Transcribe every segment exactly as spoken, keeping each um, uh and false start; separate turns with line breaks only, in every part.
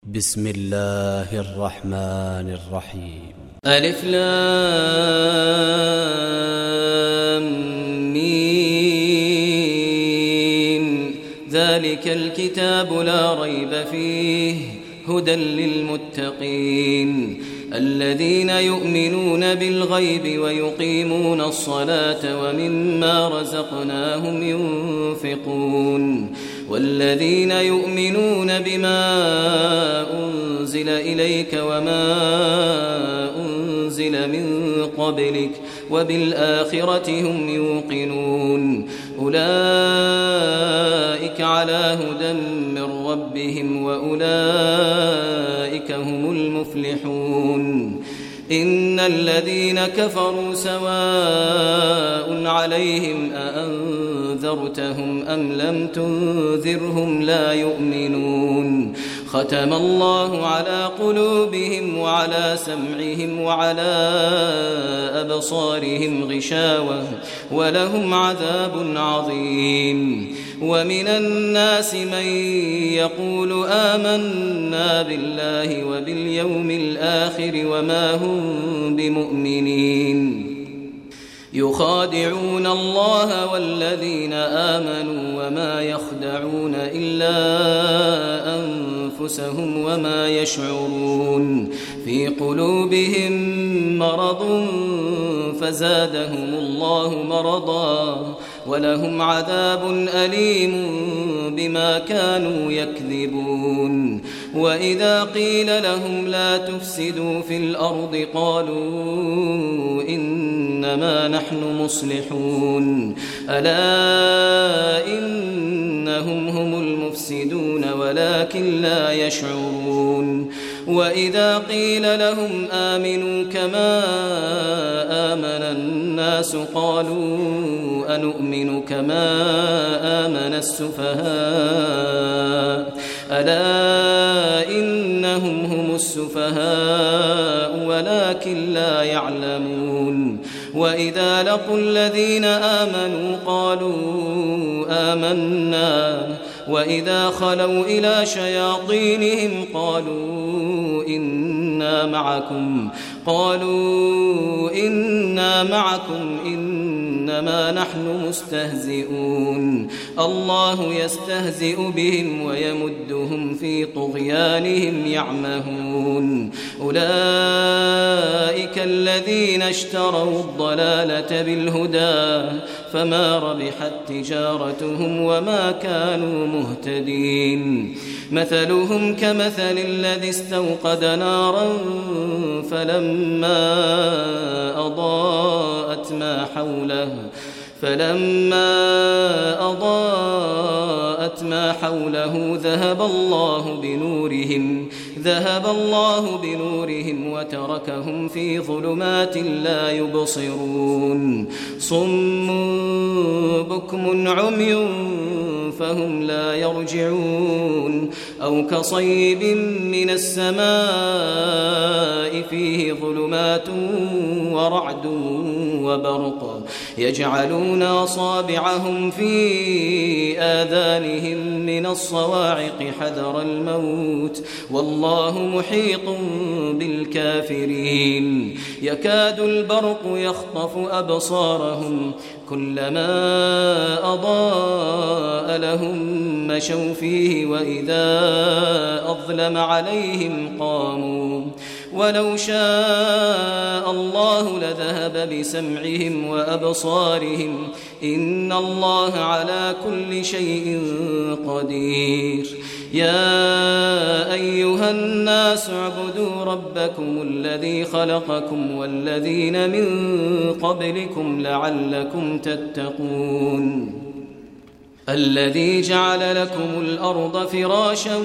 بسم الله الرحمن الرحيم.
ألف لام ميم. ذلك الكتاب لا ريب فيه هدى للمتقين الذين يؤمنون بالغيب ويقيمون الصلاة ومما رزقناهم ينفقون والذين يؤمنون بما أنزل إليك وما أنزل من قبلك وبالآخرة هم يوقنون أولئك على هدى من ربهم وأولئك هم المفلحون. إن الذين كفروا سواء عليهم أأنذرتهم أم لم تنذرهم لا يؤمنون. ختم الله على قلوبهم وعلى سمعهم وعلى أبصارهم غشاوة ولهم عذاب عظيم. ومن الناس من يقول آمنا بالله وباليوم الآخر وما هم بمؤمنين يخادعون الله والذين آمنوا وما يخدعون إلا أنفسهم وما يشعرون. في قلوبهم مرض فزادهم الله مرضا ولهم عذاب أليم بما كانوا يكذبون. وإذا قيل لهم لا تفسدوا في الأرض قالوا إنما نحن مصلحون ألا إنهم هم المفسدون ولكن لا يشعرون. وإذا قيل لهم آمنوا كما آمن الناس قالوا أنؤمن كما آمن السفهاء ألا إنهم هم السفهاء ولكن لا يعلمون. وإذا لقوا الذين آمنوا قالوا آمنا وإذا خلوا إلى شياطينهم قالوا إنا معكم قالوا إنا معكم إنما نحن مستهزئون. الله يستهزئ بهم ويمدهم في طغيانهم يعمهون. أولئك الذين اشتروا الضلالة بالهدى فما ربحت تجارتهم وما كانوا مهتدين. مثلهم كمثل الذي استوقد نارا فلما أضاءت ما حوله فلما أضاءت ما حوله ذهب الله بنورهم ذهب الله بنورهم وتركهم في ظلمات لا يبصرون. صم بكم عمي فهم لا يرجعون. أو كصيب من السماء فيه ظلمات ورعد وبرق يجعلون أصابعهم في آذانهم من الصواعق حذر الموت والله محيط بالكافرين. يكاد البرق يخطف أبصارهم كلما أضاء لهم مشوا فيه وإذا أظلم عليهم قاموا ولو شاء الله لذهب بسمعهم وأبصارهم إن الله على كل شيء قدير. يا أيها الناس اعبدوا ربكم الذي خلقكم والذين من قبلكم لعلكم تتقون. الذي جعل لكم الأرض فراشا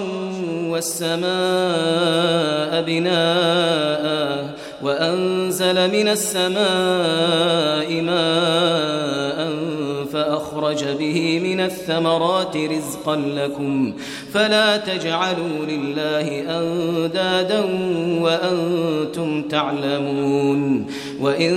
والسماء بناء وأنزل من السماء ماء فأخرج به من الثمرات رزقا لكم فلا تجعلوا لله أندادا وأنتم تعلمون. وإن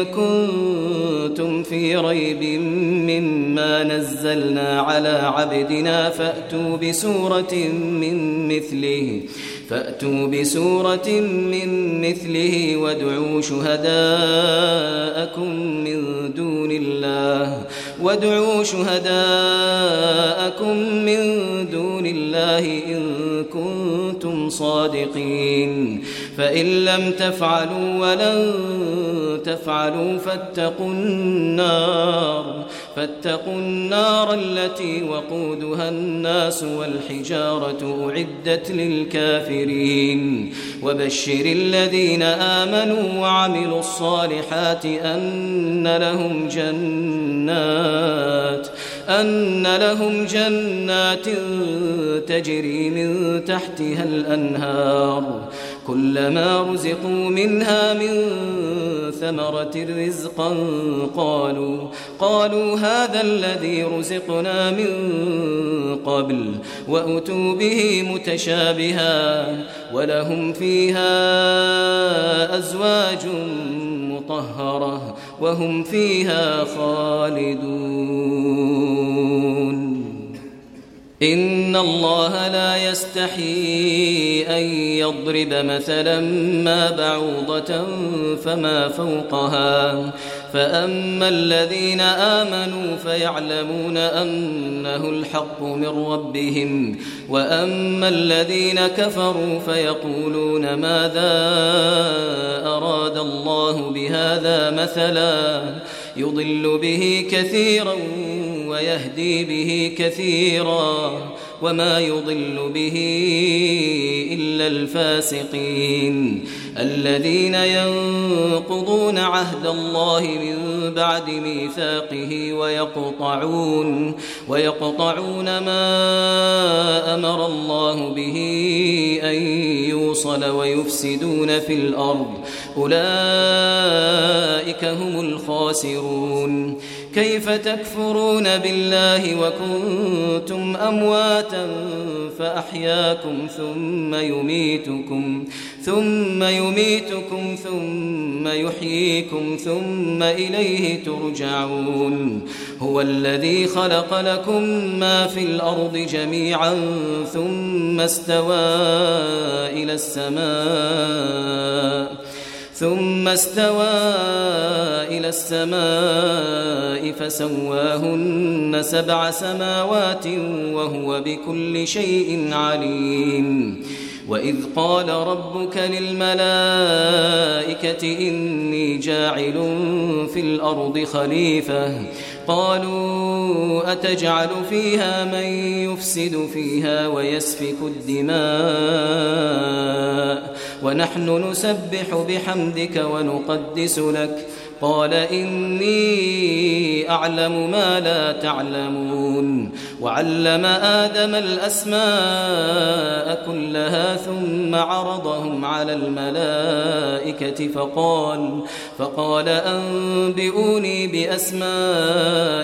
كنتم في ريب مما نزلنا على عبدنا فأتوا بسورة من مثله فأتوا بسورة من مثله وادعوا شهداءكم من دون الله وادعوا شهداءكم من دون الله إن كنتم صادقين فإن لم تفعلوا ولن تفعلوا فاتقوا النار فاتقوا النار التي وقودها الناس والحجارة أعدت للكافرين وبشر الذين آمنوا وعملوا الصالحات أن لهم جنات أن لهم جنات تجري من تحتها الأنهار كلما رزقوا منها من ثمرة رزقا قالوا قالوا هذا الذي رزقنا من قبل وأتوا به متشابها ولهم فيها أزواج مطهرة وهم فيها خالدون إن الله لا يستحيي أن يضرب مثلا ما بعوضة فما فوقها فأما الذين آمنوا فيعلمون أنه الحق من ربهم وأما الذين كفروا فيقولون ماذا أراد الله بهذا مثلا يضل به كثيرا ويهدي به كثيرا وما يضل به إلا الفاسقين الذين ينقضون عهد الله من بعد ميثاقه ويقطعون ويقطعون ما أمر الله به أن يوصل ويفسدون في الأرض أولئك هم الخاسرون كيف تكفرون بالله وكنتم أمواتا فأحياكم ثم يميتكم ثم يميتكم ثم يحييكم ثم إليه ترجعون هو الذي خلق لكم ما في الأرض جميعا ثم استوى إلى السماء ثم استوى إلى السماء فسواهن سبع سماوات وهو بكل شيء عليم وإذ قال ربك للملائكة إني جاعل في الأرض خليفة قالوا أتجعل فيها من يفسد فيها ويسفك الدماء ونحن نسبح بحمدك ونقدس لك قال إني أعلم ما لا تعلمون وعلم آدم الأسماء كلها ثم عرضهم على الملائكة فقال فقال أنبئوني بأسماء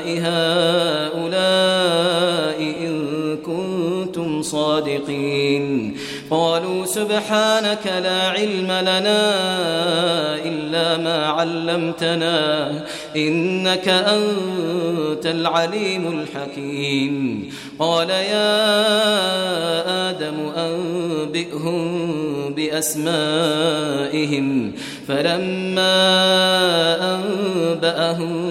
هؤلاء إن كنتم صادقين قالوا سبحانك لا علم لنا إلا ما علمتنا إنك أنت العليم الحكيم قال يا آدم أنبئهم بأسمائهم فلما أنبأهم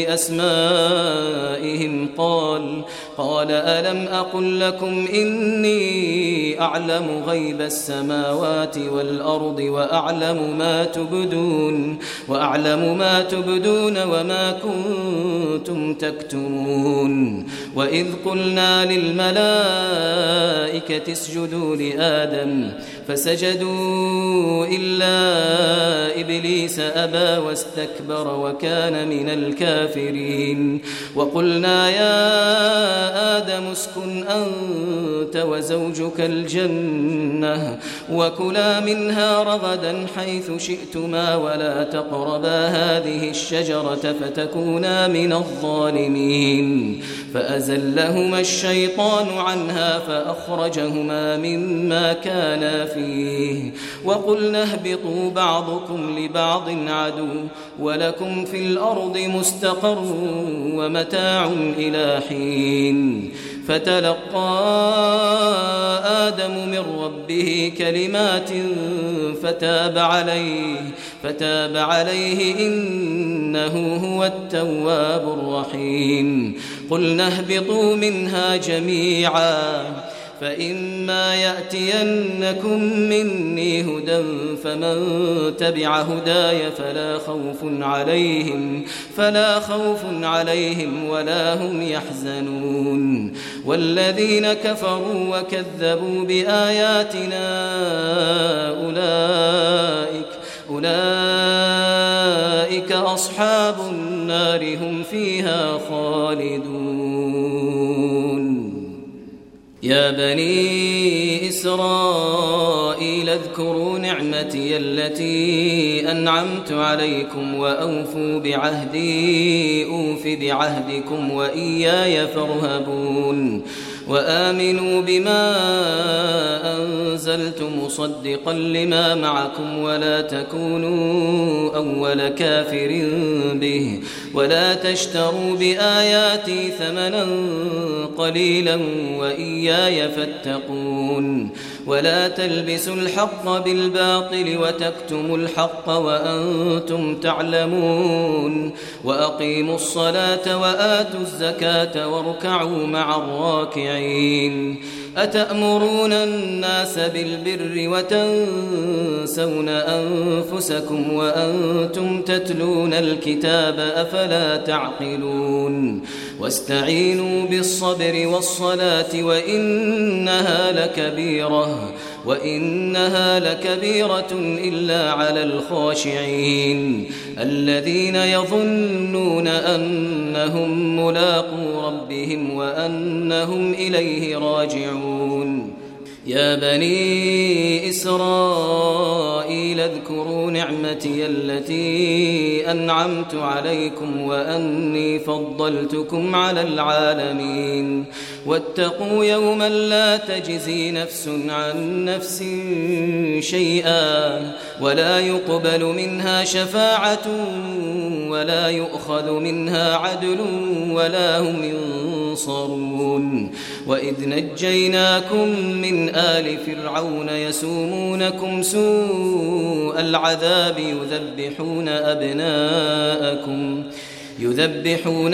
بأسمائهم قال قال ألم أقل لكم إني أعلم غيب السماوات والأرض وأعلم ما تبدون وأعلم ما تبدون وما كنتم تكتمون وإذ قلنا للملائكة اسجدوا لآدم فسجدوا إلا إبليس أبى واستكبر وكان من الكافرين وقلنا يا آدم اسكن أنت وزوجك الجنة وكلا منها رغدا حيث شئتما ولا تقربا هذه الشجرة فتكونا من الظالمين فأزلهما الشيطان عنها فأخرجهما مما كانا فيه وقلنا اهبطوا بعضكم لبعض عدو ولكم في الأرض مستقر ومتاع إلى حين فتلقى آدم من ربه كلمات فتاب عليه فتاب عليه إنه هو التواب الرحيم قلنا اهبطوا منها جميعا فإما يأتينكم مني هدى فمن تبع هداي فلا خوف عليهم فلا خوف عليهم ولا هم يحزنون والذين كفروا وكذبوا بآياتنا أولئك أولئك أصحاب النار هم فيها خالدون. يا بني إسرائيل اذكروا نعمتي التي أنعمت عليكم وأوفوا بعهدي أوف بعهدكم وإياي فارهبون وآمنوا بما أنزلت مصدقا لما معكم ولا تكونوا أول كافر به ولا تشتروا بآياتي ثمنا قليلا وإياي فاتقون ولا تلبسوا الحق بالباطل وتكتموا الحق وأنتم تعلمون وأقيموا الصلاة وآتوا الزكاة واركعوا مع الراكعين أتأمرون الناس بالبر وتنسون أنفسكم وأنتم تتلون الكتاب أفلا تعقلون واستعينوا بالصبر والصلاة وإنها لكبيرة وإنها لكبيرة إلا على الخاشعين الذين يظنون أنهم ملاقو ربهم وأنهم إليه راجعون. يا بني إسرائيل اذكروا نعمتي التي أنعمت عليكم وأني فضلتكم على العالمين واتقوا يوما لا تجزي نفس عن نفس شيئا ولا يقبل منها شفاعة ولا يؤخذ منها عدل ولا هم ينصرون. وإذ نجيناكم من آل فرعون يسومونكم سوء العذاب يذبحون أبناءكم يذبحون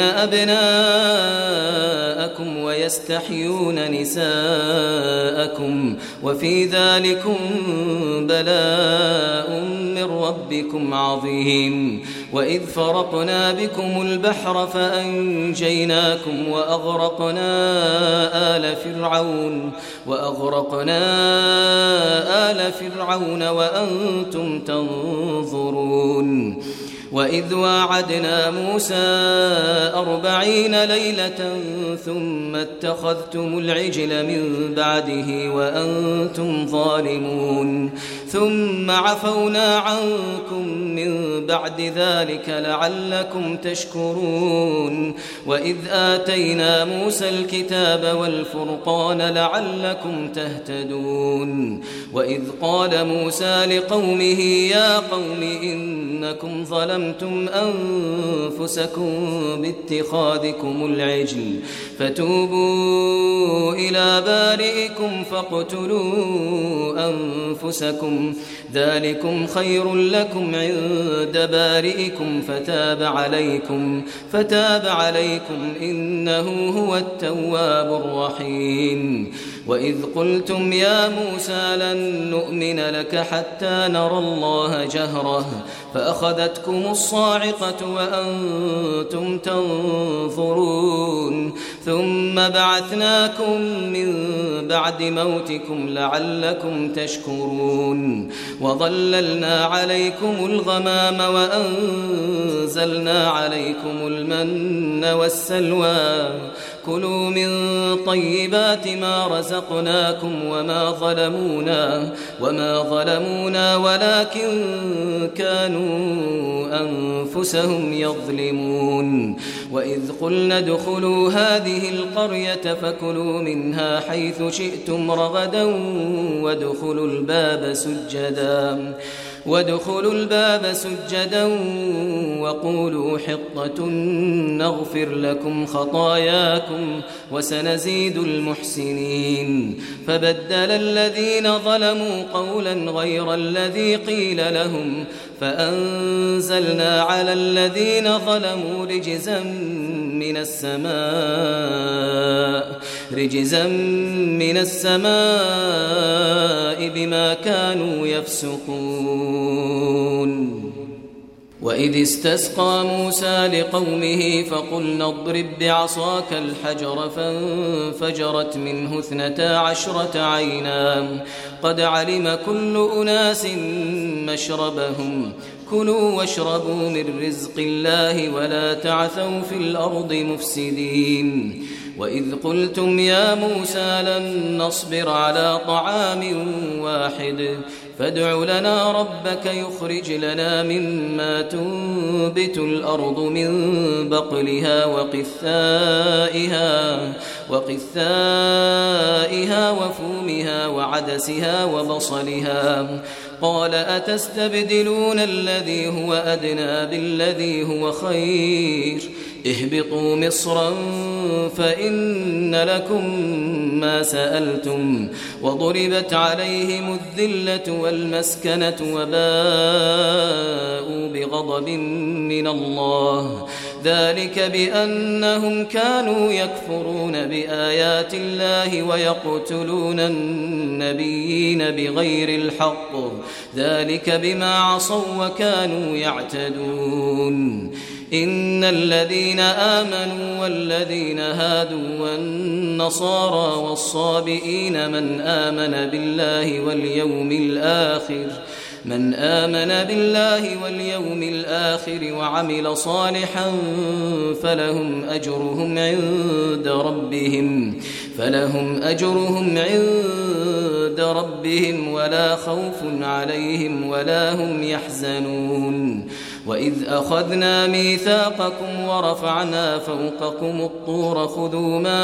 أبناءكم ويستحيون نساءكم وفي ذلكم بلاء من ربكم عظيم. وإذ فرقنا بكم البحر فأنجيناكم وأغرقنا آل فرعون وأغرقنا آل فرعون وأنتم تنظرون. وإذ واعدنا موسى أربعين ليلة ثم اتخذتم العجل من بعده وأنتم ظالمون ثم عفونا عنكم من بعد ذلك لعلكم تشكرون. وإذ آتينا موسى الكتاب والفرقان لعلكم تهتدون. وإذ قال موسى لقومه يا قوم إنكم ظلمتم أنفسكم باتخاذكم العجل فتوبوا إلى بارئكم فاقتلوا أنفسكم ذلكم خير لكم عند بارئكم فتاب عليكم فتاب عليكم إنه هو التواب الرحيم. وإذ قلتم يا موسى لن نؤمن لك حتى نرى الله جهرة فأخذتكم الصاعقة وأنتم تنظرون ثم بعثناكم من بعد موتكم لعلكم تشكرون. وظللنا عليكم الغمام وأنزلنا عليكم المن والسلوى كلوا من طيبات ما رزقناكم وما ظلمونا وما ظلمونا ولكن كانوا أنفسهم يظلمون. وإذ قلنا ادخلوا هذه القرية فكلوا منها حيث شئتم رغدا وادخلوا الباب سجدا وادخلوا الباب سجدا وقولوا حطة نغفر لكم خطاياكم وسنزيد المحسنين. فبدل الذين ظلموا قولا غير الذي قيل لهم فأنزلنا على الذين ظلموا رجزا من السماء رجزا من السماء بما كانوا يفسقون. وإذ استسقى موسى لقومه فقلنا اضرب بعصاك الحجر فانفجرت منه اثنتا عشرة عينا قد علم كل أناس مشربهم كلوا واشربوا من رزق الله ولا تعثوا في الأرض مفسدين. وإذ قلتم يا موسى لن نصبر على طعام واحد فادع لنا ربك يخرج لنا مما تنبت الأرض من بقلها وقثائها وقثائها وفومها وعدسها وبصلها قال أتستبدلون الذي هو أدنى بالذي هو خير اهبطوا مصرا فإن لكم ما سألتم وضربت عليهم الذلة والمسكنة وباءوا بغضب من الله ذلك بأنهم كانوا يكفرون بآيات الله ويقتلون النبيين بغير الحق ذلك بما عصوا وكانوا يعتدون. إن الذين آمنوا والذين هادوا والنصارى والصابئين من آمن بالله واليوم الآخر من آمن بالله واليوم الآخر وعمل صالحا فلهم أجرهم عند ربهم فلهم أجرهم عند ربهم ولا خوف عليهم ولا هم يحزنون. وإذ أخذنا ميثاقكم ورفعنا فوقكم الطور خذوا ما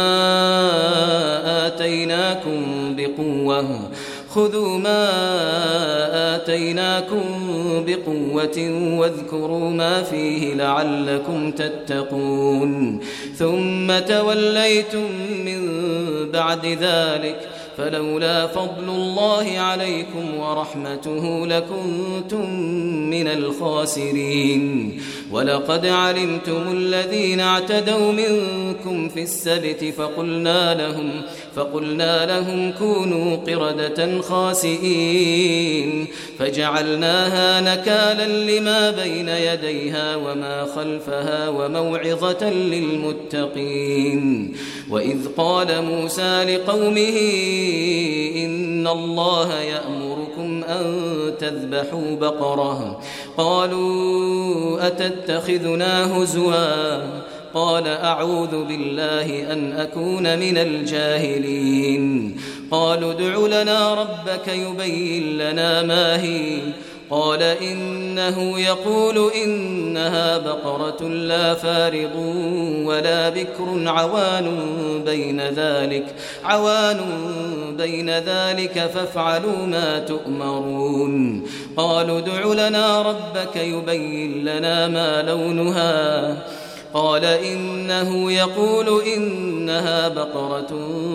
آتيناكم بقوة خذوا ما آتيناكم بقوة واذكروا ما فيه لعلكم تتقون. ثم توليتم من بعد ذلك فلولا فضل الله عليكم ورحمته لكنتم من الخاسرين. ولقد علمتم الذين اعتدوا منكم في السبت فقلنا لهم فقلنا لهم كونوا قردة خاسئين فجعلناها نكالا لما بين يديها وما خلفها وموعظة للمتقين. وإذ قال موسى لقومه إن الله يأمركم أن تذبحوا بقرة قالوا أتتخذنا هزوا قال أعوذ بالله أن أكون من الجاهلين. قالوا ادع لنا ربك يبين لنا ما هي قال إنه يقول إنها بقرة لا فارض ولا بكر عوان بين ذلك عوان بين ذلك فافعلوا ما تؤمرون. قالوا ادع لنا ربك يبين لنا ما لونها قال إنه يقول إنها بقرة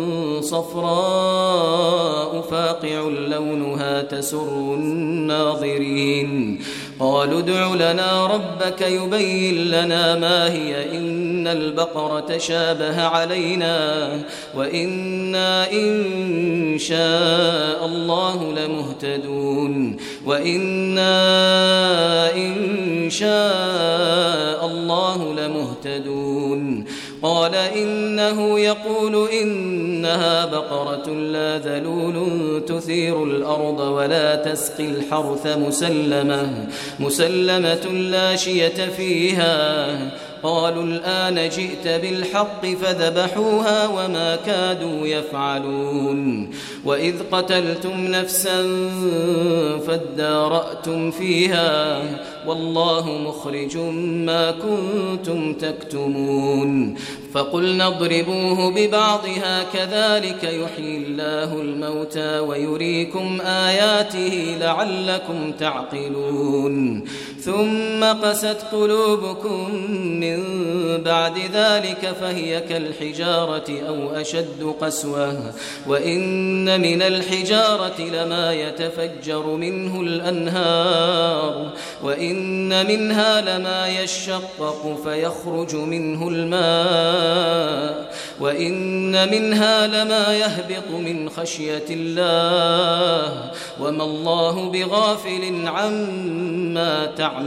صفراء فاقع لونها تسر الناظرين. قالوا ادع لنا ربك يبين لنا ما هي إن البقرة شابه علينا وإنا إن شاء الله لمهتدون وإنا إن شاء الله لمهتدون. قال إنه يقول إنها بقرة لا ذلول تثير الأرض ولا تسقي الحرث مسلمة مسلمة لا شية فيها. قالوا الآن جئت بالحق فذبحوها وما كادوا يفعلون. وإذ قتلتم نفسا فادارأتم فيها والله مخرج ما كنتم تكتمون فقلنا اضربوه ببعضها كذلك يحيي الله الموتى ويريكم آياته لعلكم تعقلون ثم قست قلوبكم من بعد ذلك فهي كالحجارة أو أشد قسوة وإن من الحجارة لما يتفجر منه الأنهار وإن منها لما يشقق فيخرج منه الماء وإن منها لما يهبط من خشية الله وما الله بغافل عما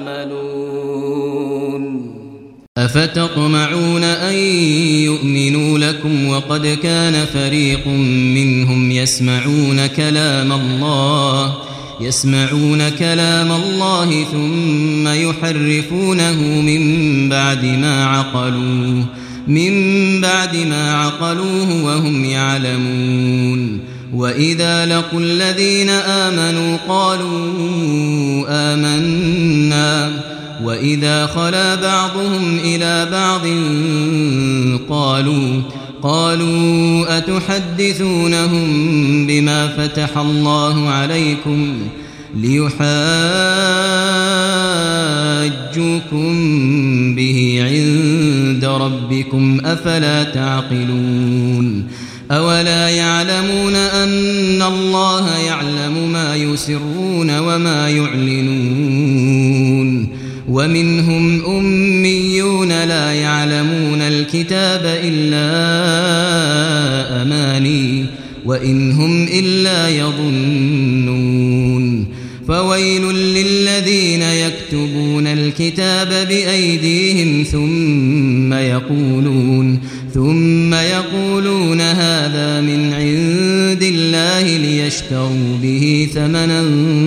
تعملون
أفتطمعون أن يؤمنوا لكم وقد كان فريق منهم يسمعون كلام الله يسمعون كلام الله ثم يحرفونه من بعد ما عقلوه من بعد ما عقلوه وهم يعلمون وإذا لقوا الذين آمنوا قالوا آمنا وإذا خلا بعضهم إلى بعض قالوا قالوا أتحدثونهم بما فتح الله عليكم ليحاجوكم به عند ربكم أفلا تعقلون أولا يعلمون أن الله يعلم ما يسرون وما يعلنون ومنهم أميون لا يعلمون الكتاب إلا أماني وإن هم إلا يظنون فويل للذين يكتبون الكتاب بأيديهم ثم يقولون ثم يقولون هذا من عند الله ليشتروا به ثمنا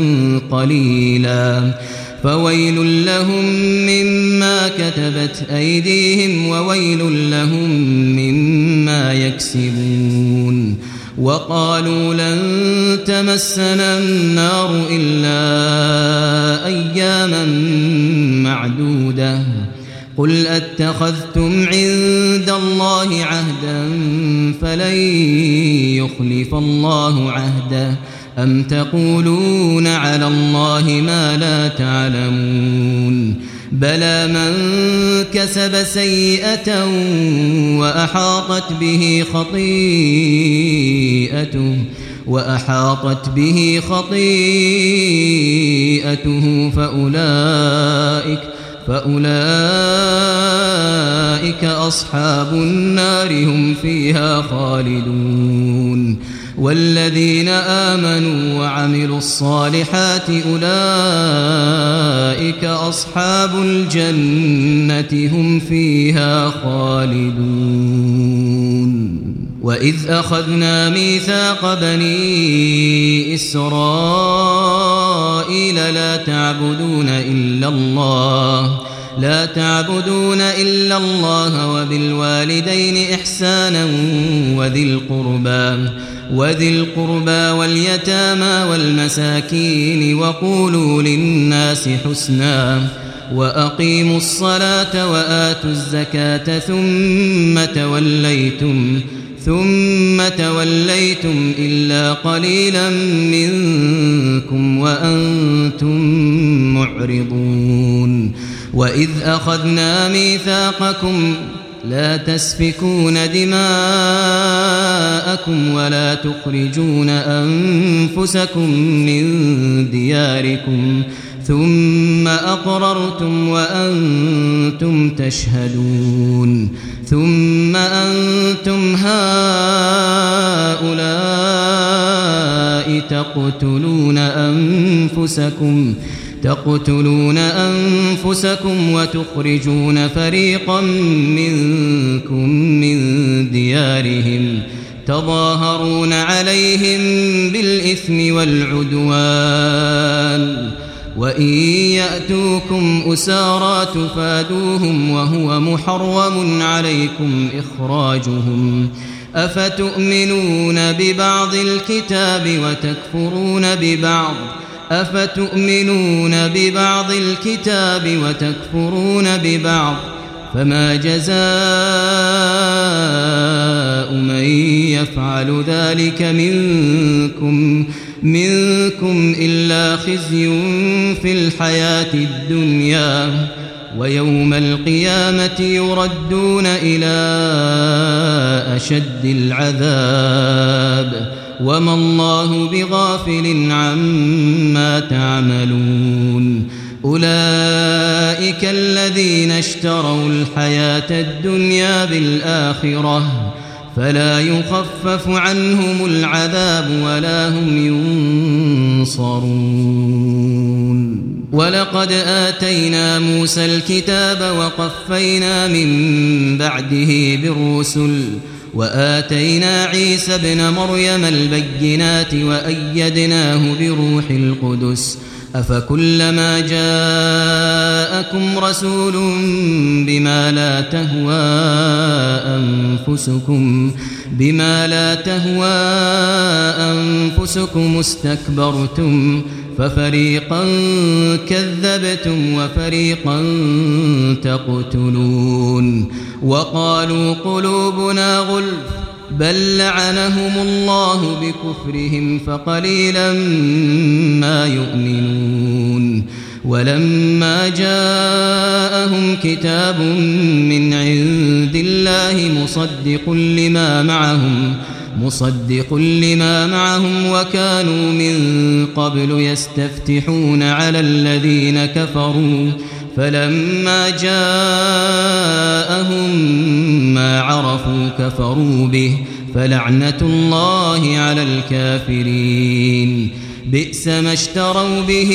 قليلا فويل لهم مما كتبت أيديهم وويل لهم مما يكسبون وقالوا لن تمسنا النار إلا أياما معدودة قل أتخذتم عند الله عهدا فلن يخلف الله عهده أم تقولون على الله ما لا تعلمون بلى من كسب سيئة وأحاطت به خطيئته وأحاطت به خطيئته فأولئك فأولئك أصحاب النار هم فيها خالدون والذين آمنوا وعملوا الصالحات أولئك أصحاب الجنة هم فيها خالدون وإذ أخذنا ميثاق بني إسرائيل لا تعبدون إلا الله لا تعبدون إلا الله وبالوالدين إحسانا وذي القربى وذي القربى واليتامى والمساكين وقولوا للناس حسنا وأقيموا الصلاة وآتوا الزكاة ثم توليتم ثم توليتم إلا قليلا منكم وأنتم معرضون وإذ أخذنا ميثاقكم لا تسفكون دماءكم ولا تخرجون أنفسكم من دياركم ثم أقررتم وأنتم تشهدون ثم أنتم هؤلاء تقتلون أنفسكم تقتلون أنفسكم وتخرجون فريقا منكم من ديارهم تظاهرون عليهم بالإثم والعدوان وإن يأتوكم أسارى تفادوهم وهو محرم عليكم إخراجهم أفتؤمنون ببعض الكتاب وتكفرون ببعض أفتؤمنون ببعض الكتاب وتكفرون ببعض فما جزاء من يفعل ذلك منكم منكم إلا خزي في الحياة الدنيا ويوم القيامة يردون إلى أشد العذاب وما الله بغافل عما تعملون أولئك الذين اشتروا الحياة الدنيا بالآخرة فلا يخفف عنهم العذاب ولا هم ينصرون ولقد آتينا موسى الكتاب وقفينا من بعده بالرسل وآتينا عيسى ابن مريم البينات وأيدناه بروح القدس أفكلما جاءكم رسول بما لا تهوى أنفسكم بما لا تهوى أنفسكم استكبرتم ففريقا كذبتم وفريقا تقتلون وقالوا قلوبنا غلف بل لعنهم الله بكفرهم فقليلا ما يؤمنون ولما جاءهم كتاب من عند الله مصدق لما معهم مصدق لما معهم وكانوا من قبل يستفتحون على الذين كفروا فلما جاءهم ما عرفوا كفروا به فلعنة الله على الكافرين بئس ما اشتروا به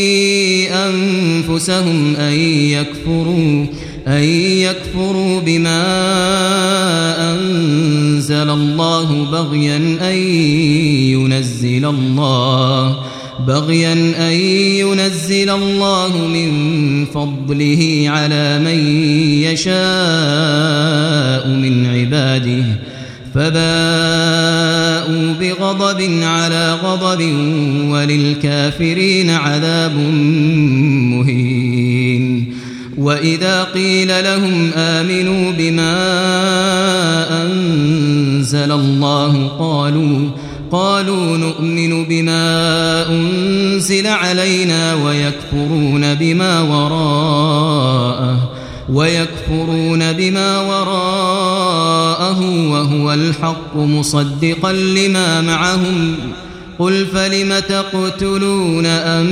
أنفسهم أن يكفروا أن يكفروا بما أنزل الله بغيا أن ينزل الله بغيا أن ينزل الله من فضله على من يشاء من عباده فباءوا بغضب على غضب وللكافرين عذاب مهين وإذا قيل لهم آمنوا بما أنزل الله قالوا قالوا نؤمن بما أنزل علينا ويكفرون بما وراءه ويكفرون بما وراءه وهو الحق مصدقا لما معهم قل فلم تقتلون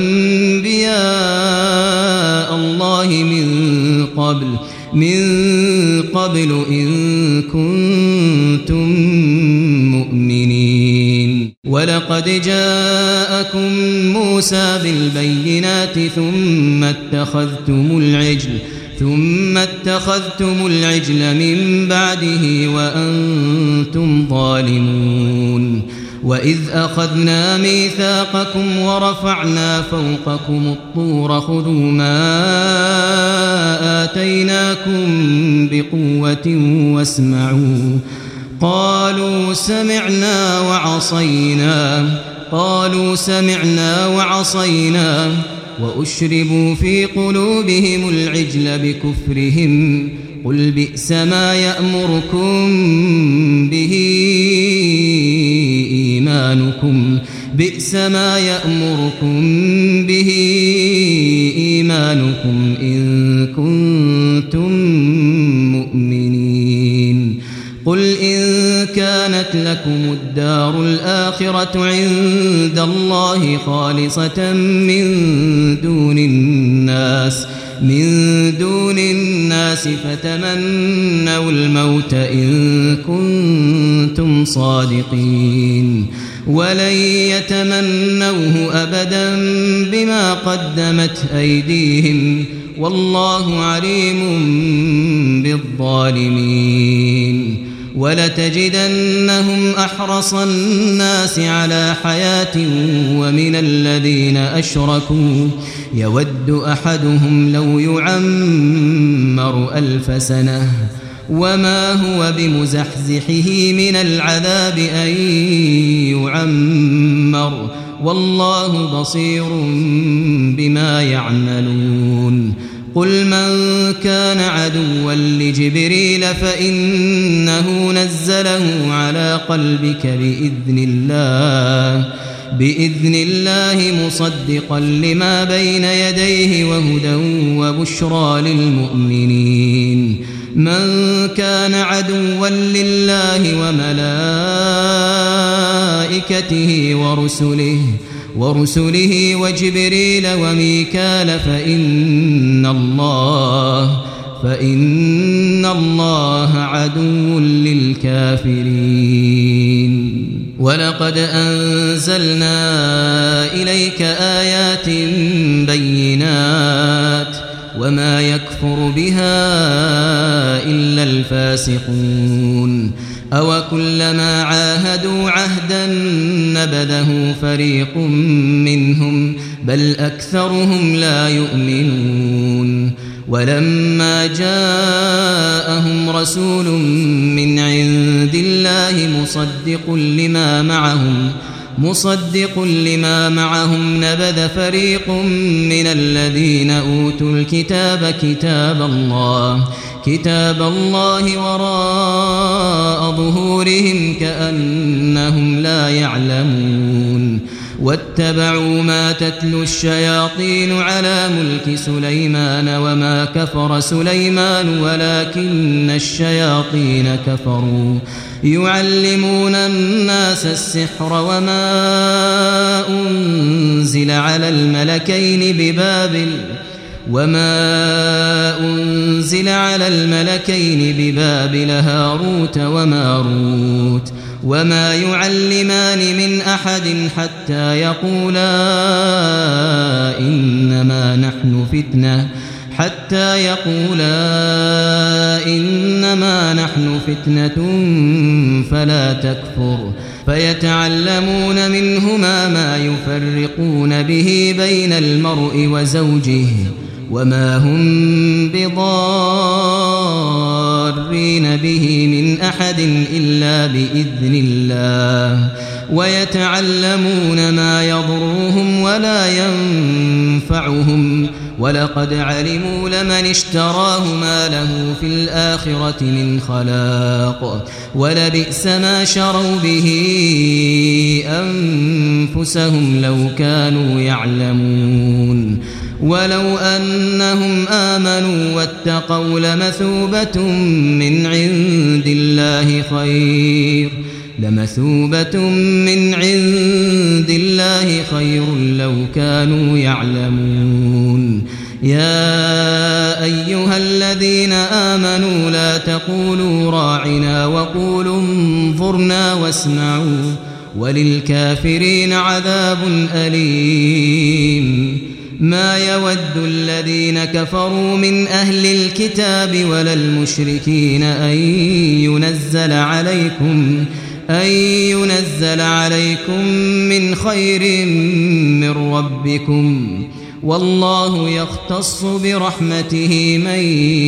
أنبياء الله من قبل من قبل إن كنتم مؤمنين ولقد جاءكم موسى بالبينات ثم اتخذتم العجل ثم اتخذتم العجل من بعده وأنتم ظالمون وإذ أخذنا ميثاقكم ورفعنا فوقكم الطور خذوا ما آتيناكم بقوة واسمعوا قالوا سمعنا وعصينا قالوا سمعنا وعصينا وأشربوا في قلوبهم العجل بكفرهم قل بئس ما يأمركم به إيمانكم بئس ما يأمركم به إيمانكم إن كنتم مؤمنين قل إن كانت لكم الدار الآخرة عند الله خالصة من دون الناس من دون الناس فتمنوا الموت إن كنتم صادقين ولن يتمنوه أبدا بما قدمت أيديهم والله عليم بالظالمين ولتجدنهم أحرص الناس على حياة ومن الذين أشركوا يود أحدهم لو يعمر ألف سنة وما هو بمزحزحه من العذاب أن يعمر والله بصير بما يعملون قل من كان عدوا لجبريل فإنه نزله على قلبك بإذن الله بإذن الله مصدقا لما بين يديه وهدى وبشرى للمؤمنين من كان عدوا لله وملائكته ورسله ورسله وجبريل وميكال فإن الله فإن الله عدو للكافرين ولقد أنزلنا إليك آيات بينات وما يكفر بها إلا الفاسقون أو كلما عاهدوا عهدا نبذه فريق منهم بل أكثرهم لا يؤمنون ولما جاءهم رسول من عند الله مصدق لما معهم مصدق لما معهم نبذ فريق من الذين أوتوا الكتاب كتاب الله كتاب الله وراء ظهورهم كأنهم لا يعلمون واتبعوا ما تتلو الشياطين على ملك سليمان وما كفر سليمان ولكن الشياطين كفروا يعلمون الناس السحر وما أنزل على الملكين ببابل وما أنزل على الملكين ببابل هاروت وماروت وما يعلمان من أحد حتى يقولا إنما نحن فتنة حتى يقولا إنما نحن فتنة فلا تكفر فيتعلمون منهما ما يفرقون به بين المرء وزوجه وما هم بضارين به من أحد إلا بإذن الله ويتعلمون ما يضرهم ولا ينفعهم ولقد علموا لمن اشتراه ما له في الآخرة من خلاق ولبئس ما شروا به أنفسهم لو كانوا يعلمون ولو أنهم آمنوا واتقوا لمثوبة من عند الله خير لمثوبة من عند الله خير لو كانوا يعلمون يا أيها الذين آمنوا لا تقولوا راعنا وقولوا انظرنا واسمعوا وللكافرين عذاب أليم ما يود الذين كفروا من أهل الكتاب ولا المشركين أن ينزل عليكم أن ينزل عليكم من خير من ربكم والله يختص برحمته من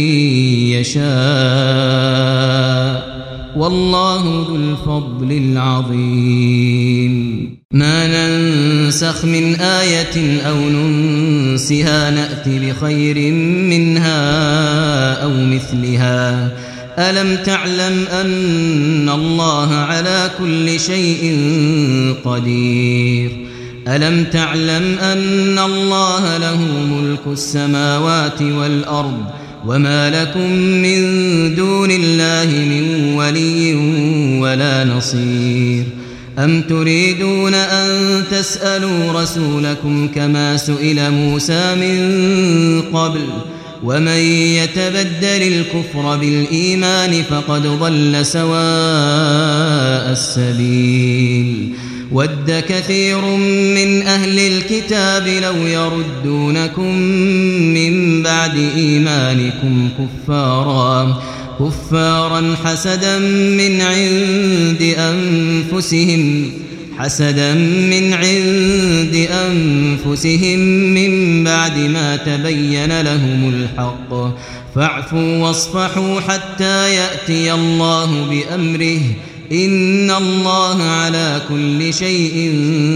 يشاء والله ذو الفضل العظيم ما ننسخ من آية أو ننسها نأتي بخير منها أو مثلها ألم تعلم أن الله على كل شيء قدير ألم تعلم أن الله له ملك السماوات والأرض وما لكم من دون الله من ولي ولا نصير أم تريدون أن تسألوا رسولكم كما سئل موسى من قبل ومن يتبدل الكفر بالإيمان فقد ضل سواء السبيل ود كثير من أهل الكتاب لو يردونكم من بعد إيمانكم كفارا كفارا حسدا من عند أنفسهم حسدا من عند أنفسهم من بعد ما تبين لهم الحق فاعفوا واصفحوا حتى يأتي الله بأمره إن الله على كل شيء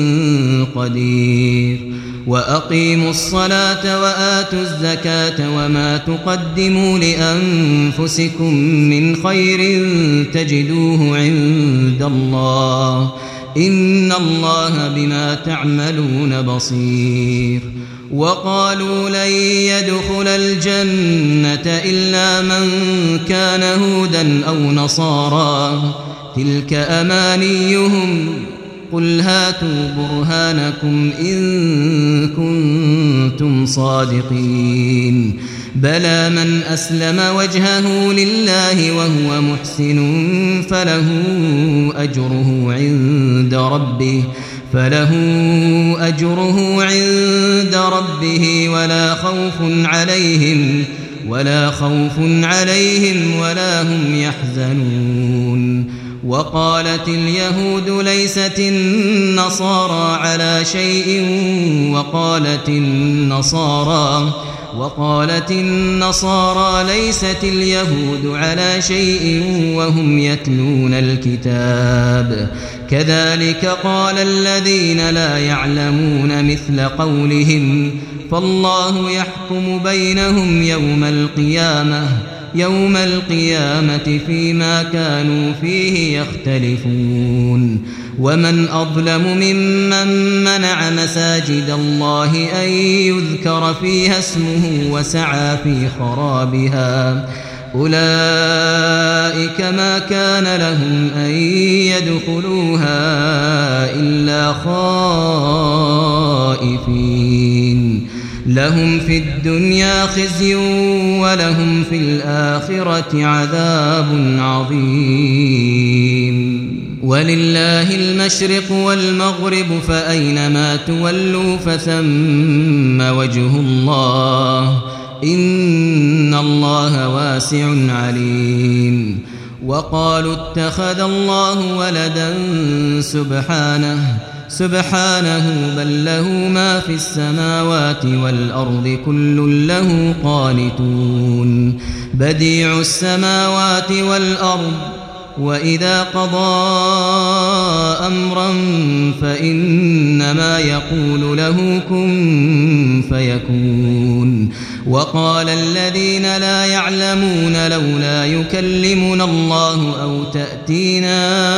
قدير وأقيموا الصلاة وآتوا الزكاة وما تقدموا لأنفسكم من خير تجدوه عند الله إن الله بما تعملون بصير وقالوا لن يدخل الجنة إلا من كان هودا أو نصارى تلك أمانيهم قل هاتوا برهانكم إن كنتم صادقين بلى من أسلم وجهه لله وهو محسن فله أجره عند ربه فله أجره عند ربه ولا خوف عليهم ولا خوف عليهم ولا هم يحزنون وقالت اليهود ليست النصارى على شيء وقالت النصارى وقالت النصارى ليست اليهود على شيء وهم يتلون الكتاب كذلك قال الذين لا يعلمون مثل قولهم فالله يحكم بينهم يوم القيامة يوم القيامة فيما كانوا فيه يختلفون ومن أظلم ممن منع مساجد الله أن يذكر فيها اسمه وسعى في خرابها أولئك ما كان لهم أن يدخلوها إلا خائفين لهم في الدنيا خزي ولهم في الآخرة عذاب عظيم ولله المشرق والمغرب فأينما تولوا فثم وجه الله إن الله واسع عليم وقالوا اتخذ الله ولدا سبحانه سبحانه بل له ما في السماوات والأرض كل له قانتون بديع السماوات والأرض وإذا قضى أمرا فإنما يقول له كن فيكون وقال الذين لا يعلمون لولا يكلمنا الله أو تأتينا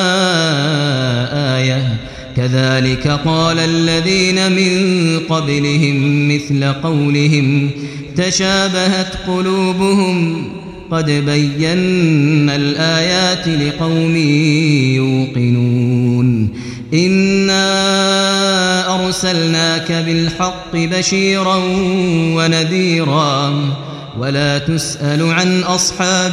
آية كذلك قال الذين من قبلهم مثل قولهم تشابهت قلوبهم قد بينا الآيات لقوم يوقنون إنا أرسلناك بالحق بشيرا ونذيرا ولا تسأل عن أصحاب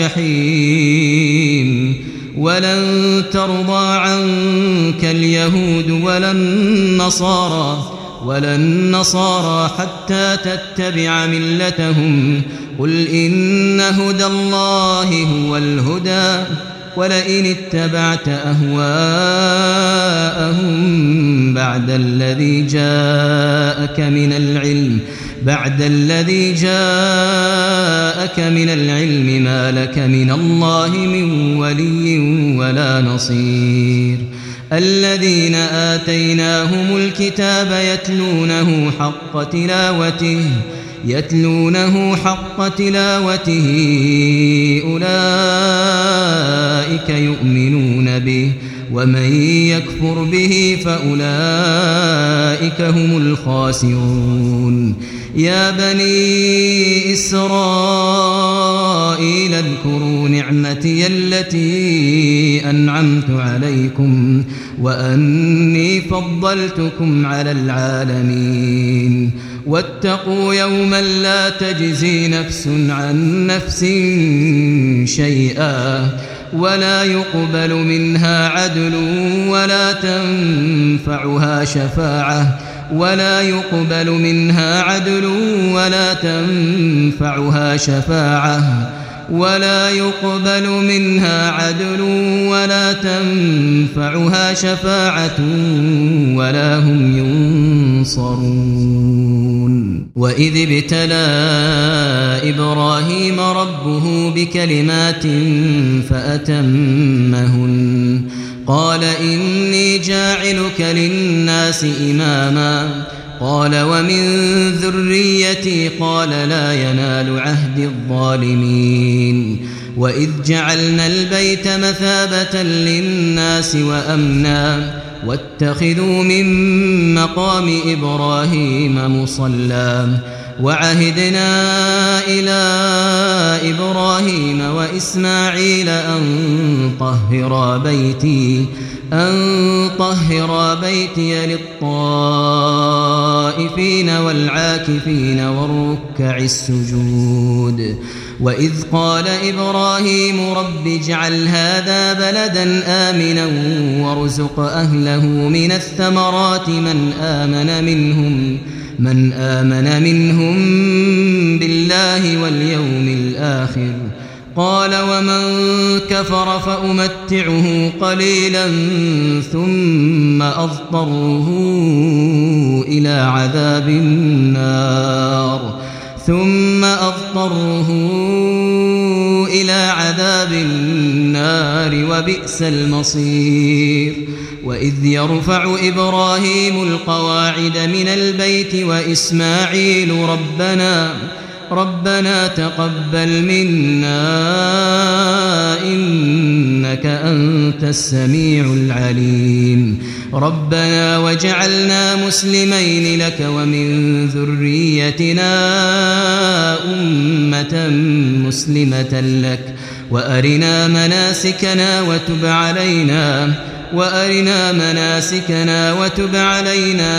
الجحيم ولن ترضى عنك اليهود ولا النصارى ولا النصارى حتى تتبع ملتهم قل إن هدى الله هو الهدى ولئن اتبعت أهواءهم بعد الذي جاءك من العلم بعد الذي جاءك من العلم ما لك من الله من ولي ولا نصير الذين آتيناهم الكتاب يتلونه حق تلاوته يتلونه حق تلاوته أولئك يؤمنون به ومن يكفر به فأولئك هم الخاسرون يا بني إسرائيل اذكروا نعمتي التي أنعمت عليكم وأني فضلتكم على العالمين واتقوا يوما لا تجزي نفس عن نفس شيئا ولا يقبل منها عدل ولا تنفعها شفاعة ولا يقبل منها عدل ولا تنفعها شفاعة ولا يقبل منها عدل ولا تنفعها شفاعة ولا هم ينصرون. وإذ ابتلى إبراهيم ربه بكلمات فأتمهن قال إني جاعلك للناس إماما قال ومن ذريتي قال لا ينال عهد الظالمين. وإذ جعلنا البيت مثابة للناس وأمنا واتخذوا من مقام إبراهيم مصلى وعهدنا إلى إبراهيم وإسماعيل أن طهرا بيتي أن طهرا بيتي للطائفين والعاكفين والركع السجود. وإذ قال إبراهيم رب اجعل هذا بلدا آمنا وارزق أهله من الثمرات من آمن منهم من آمن منهم بالله واليوم الآخر قال ومن كفر فأمتعه قليلا ثم أضطره إلى عذاب النار ثم أضطره إلى عذاب النار وبئس المصير. وإذ يرفع إبراهيم القواعد من البيت وإسماعيل ربنا ربنا تقبل منا إنك أنت السميع العليم ربنا وجعلنا مسلمين لك ومن ذريتنا أمة مسلمة لك وأرنا مناسكنا وتب علينا وأرنا مناسكنا وتب علينا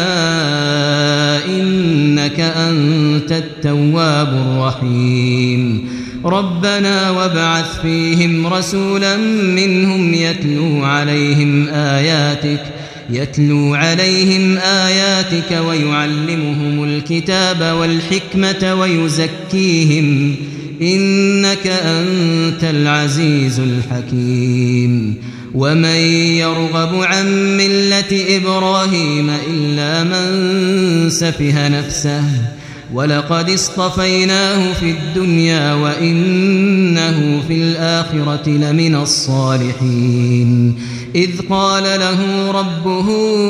إنك أنت التواب الرحيم ربنا وابعث فيهم رسولا منهم يتلو عليهم آياتك يتلو عليهم آياتك ويعلمهم الكتاب والحكمة ويزكيهم إنك أنت العزيز الحكيم. ومن يرغب عن ملة إبراهيم إلا من سفه نفسه ولقد اصطفيناه في الدنيا وإنه في الآخرة لمن الصالحين. إذ قال له ربه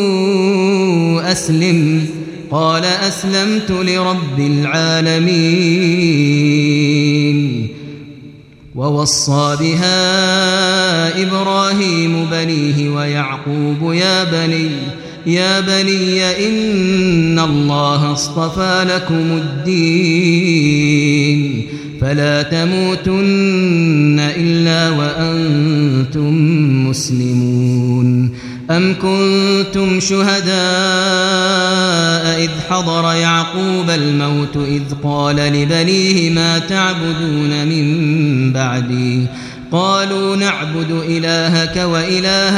أسلم قال أسلمت لرب العالمين. ووصى بها إبراهيم بنيه ويعقوب يا بني يا بني إن الله اصطفى لكم الدين فلا تموتن إلا وأنتم مسلمون. أم كنتم شهداء إذ حضر يعقوب الموت إذ قال لبنيه ما تعبدون من بعدي قالوا نعبد إلهك وإله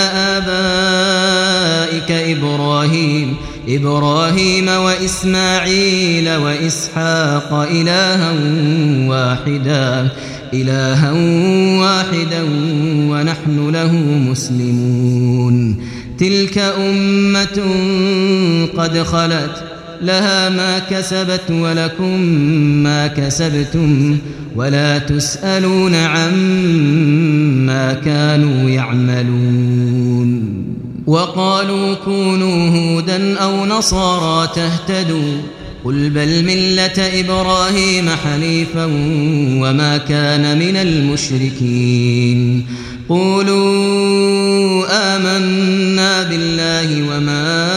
آبائك إبراهيم إبراهيم وإسماعيل وإسحاق إلها واحدا إلها واحدا ونحن له مسلمون. تلك أمة قد خلت لها ما كسبت ولكم ما كسبتم ولا تسألون عما كانوا يعملون. وقالوا كونوا هودا أو نصارى تهتدوا قل بل ملة إبراهيم حنيفا وما كان من المشركين. قولوا آمنا بالله وما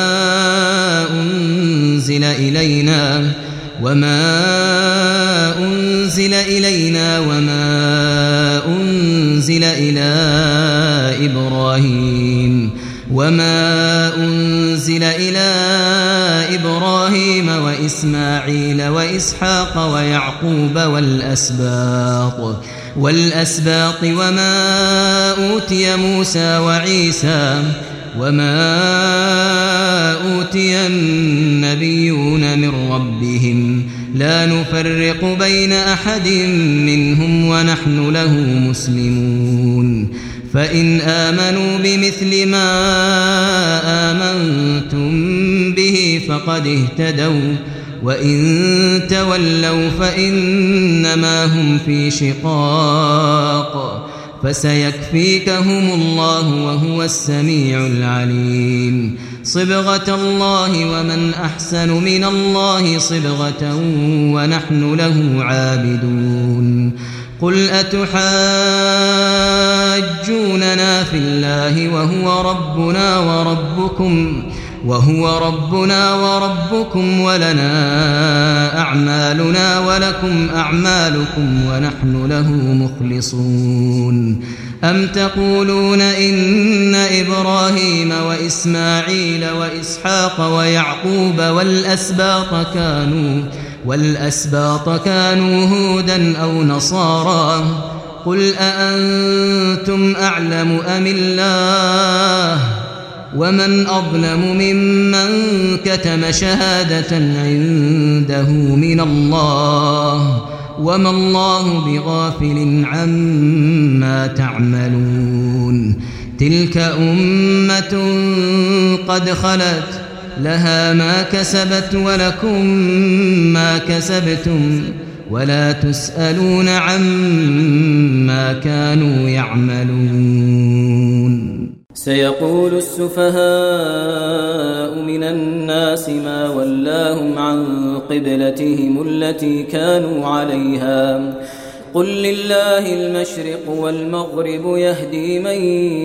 أنزل إلينا وما أنزل إلينا وما أنزل إلى إبراهيم وما أنزل إلى إبراهيم وإسماعيل وإسحاق ويعقوب والأسباط والأسباط وما أوتي موسى وعيسى وما أوتي النبيون من ربهم لا نفرق بين أحد منهم ونحن له مسلمون فإن آمنوا بمثل ما آمنتم به فقد اهتدوا وإن تولوا فإنما هم في شقاق فسيكفيكهم الله وهو السميع العليم صبغة الله ومن أحسن من الله صبغة ونحن له عابدون قل أتحاجوننا في الله وهو ربنا وربكم وهو ربنا وربكم ولنا أعمالنا ولكم أعمالكم ونحن له مخلصون أم تقولون إن إبراهيم وإسماعيل وإسحاق ويعقوب والأسباط كانوا والأسباط كانوا هودا أو نصارى قل أأنتم أعلم أم الله ومن أظلم ممن كتم شهادة عنده من الله وما الله بغافل عما تعملون تلك أمة قد خلت لها ما كسبت ولكم ما كسبتم ولا تسألون عما كانوا يعملون
سيقول السفهاء من الناس ما ولاهم عن قبلتهم التي كانوا عليها قل لله المشرق والمغرب يهدي من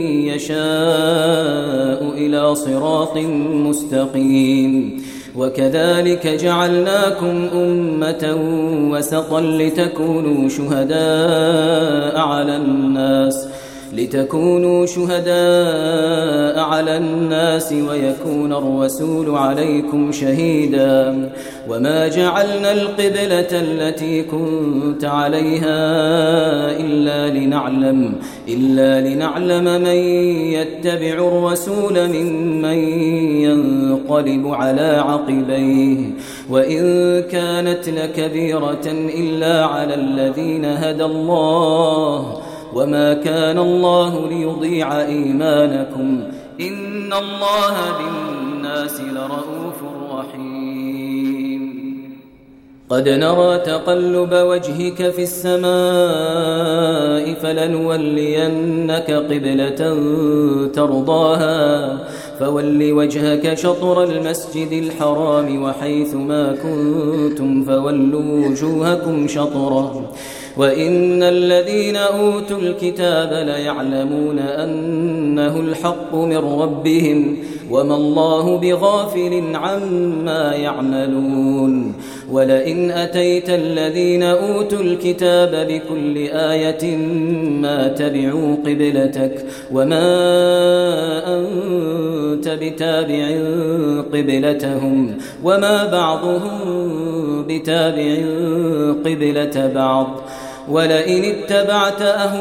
يشاء إلى صراط مستقيم وكذلك جعلناكم أمة وسطا لتكونوا شهداء على الناس لتكونوا شهداء على الناس ويكون الرسول عليكم شهيدا وما جعلنا القبلة التي كنت عليها إلا لنعلم إلا لنعلم من يتبع الرسول ممن ينقلب على عقبيه وإن كانت لكبيرة إلا على الذين هدى الله وما كان الله ليضيع إيمانكم إن الله بالناس لرؤوف رحيم قد نرى تقلب وجهك في السماء فلنولينك قبلة ترضاها فول وجهك شطر المسجد الحرام وحيث ما كنتم فولوا وجوهكم شطره وإن الذين أوتوا الكتاب ليعلمون أنه الحق من ربهم وما الله بغافل عما يعملون ولئن أتيت الذين أوتوا الكتاب بكل آية ما تبعوا قبلتك وما أنت بتابع قبلتهم وما بعضهم بتابع قبلة بعض ولئن اتبعت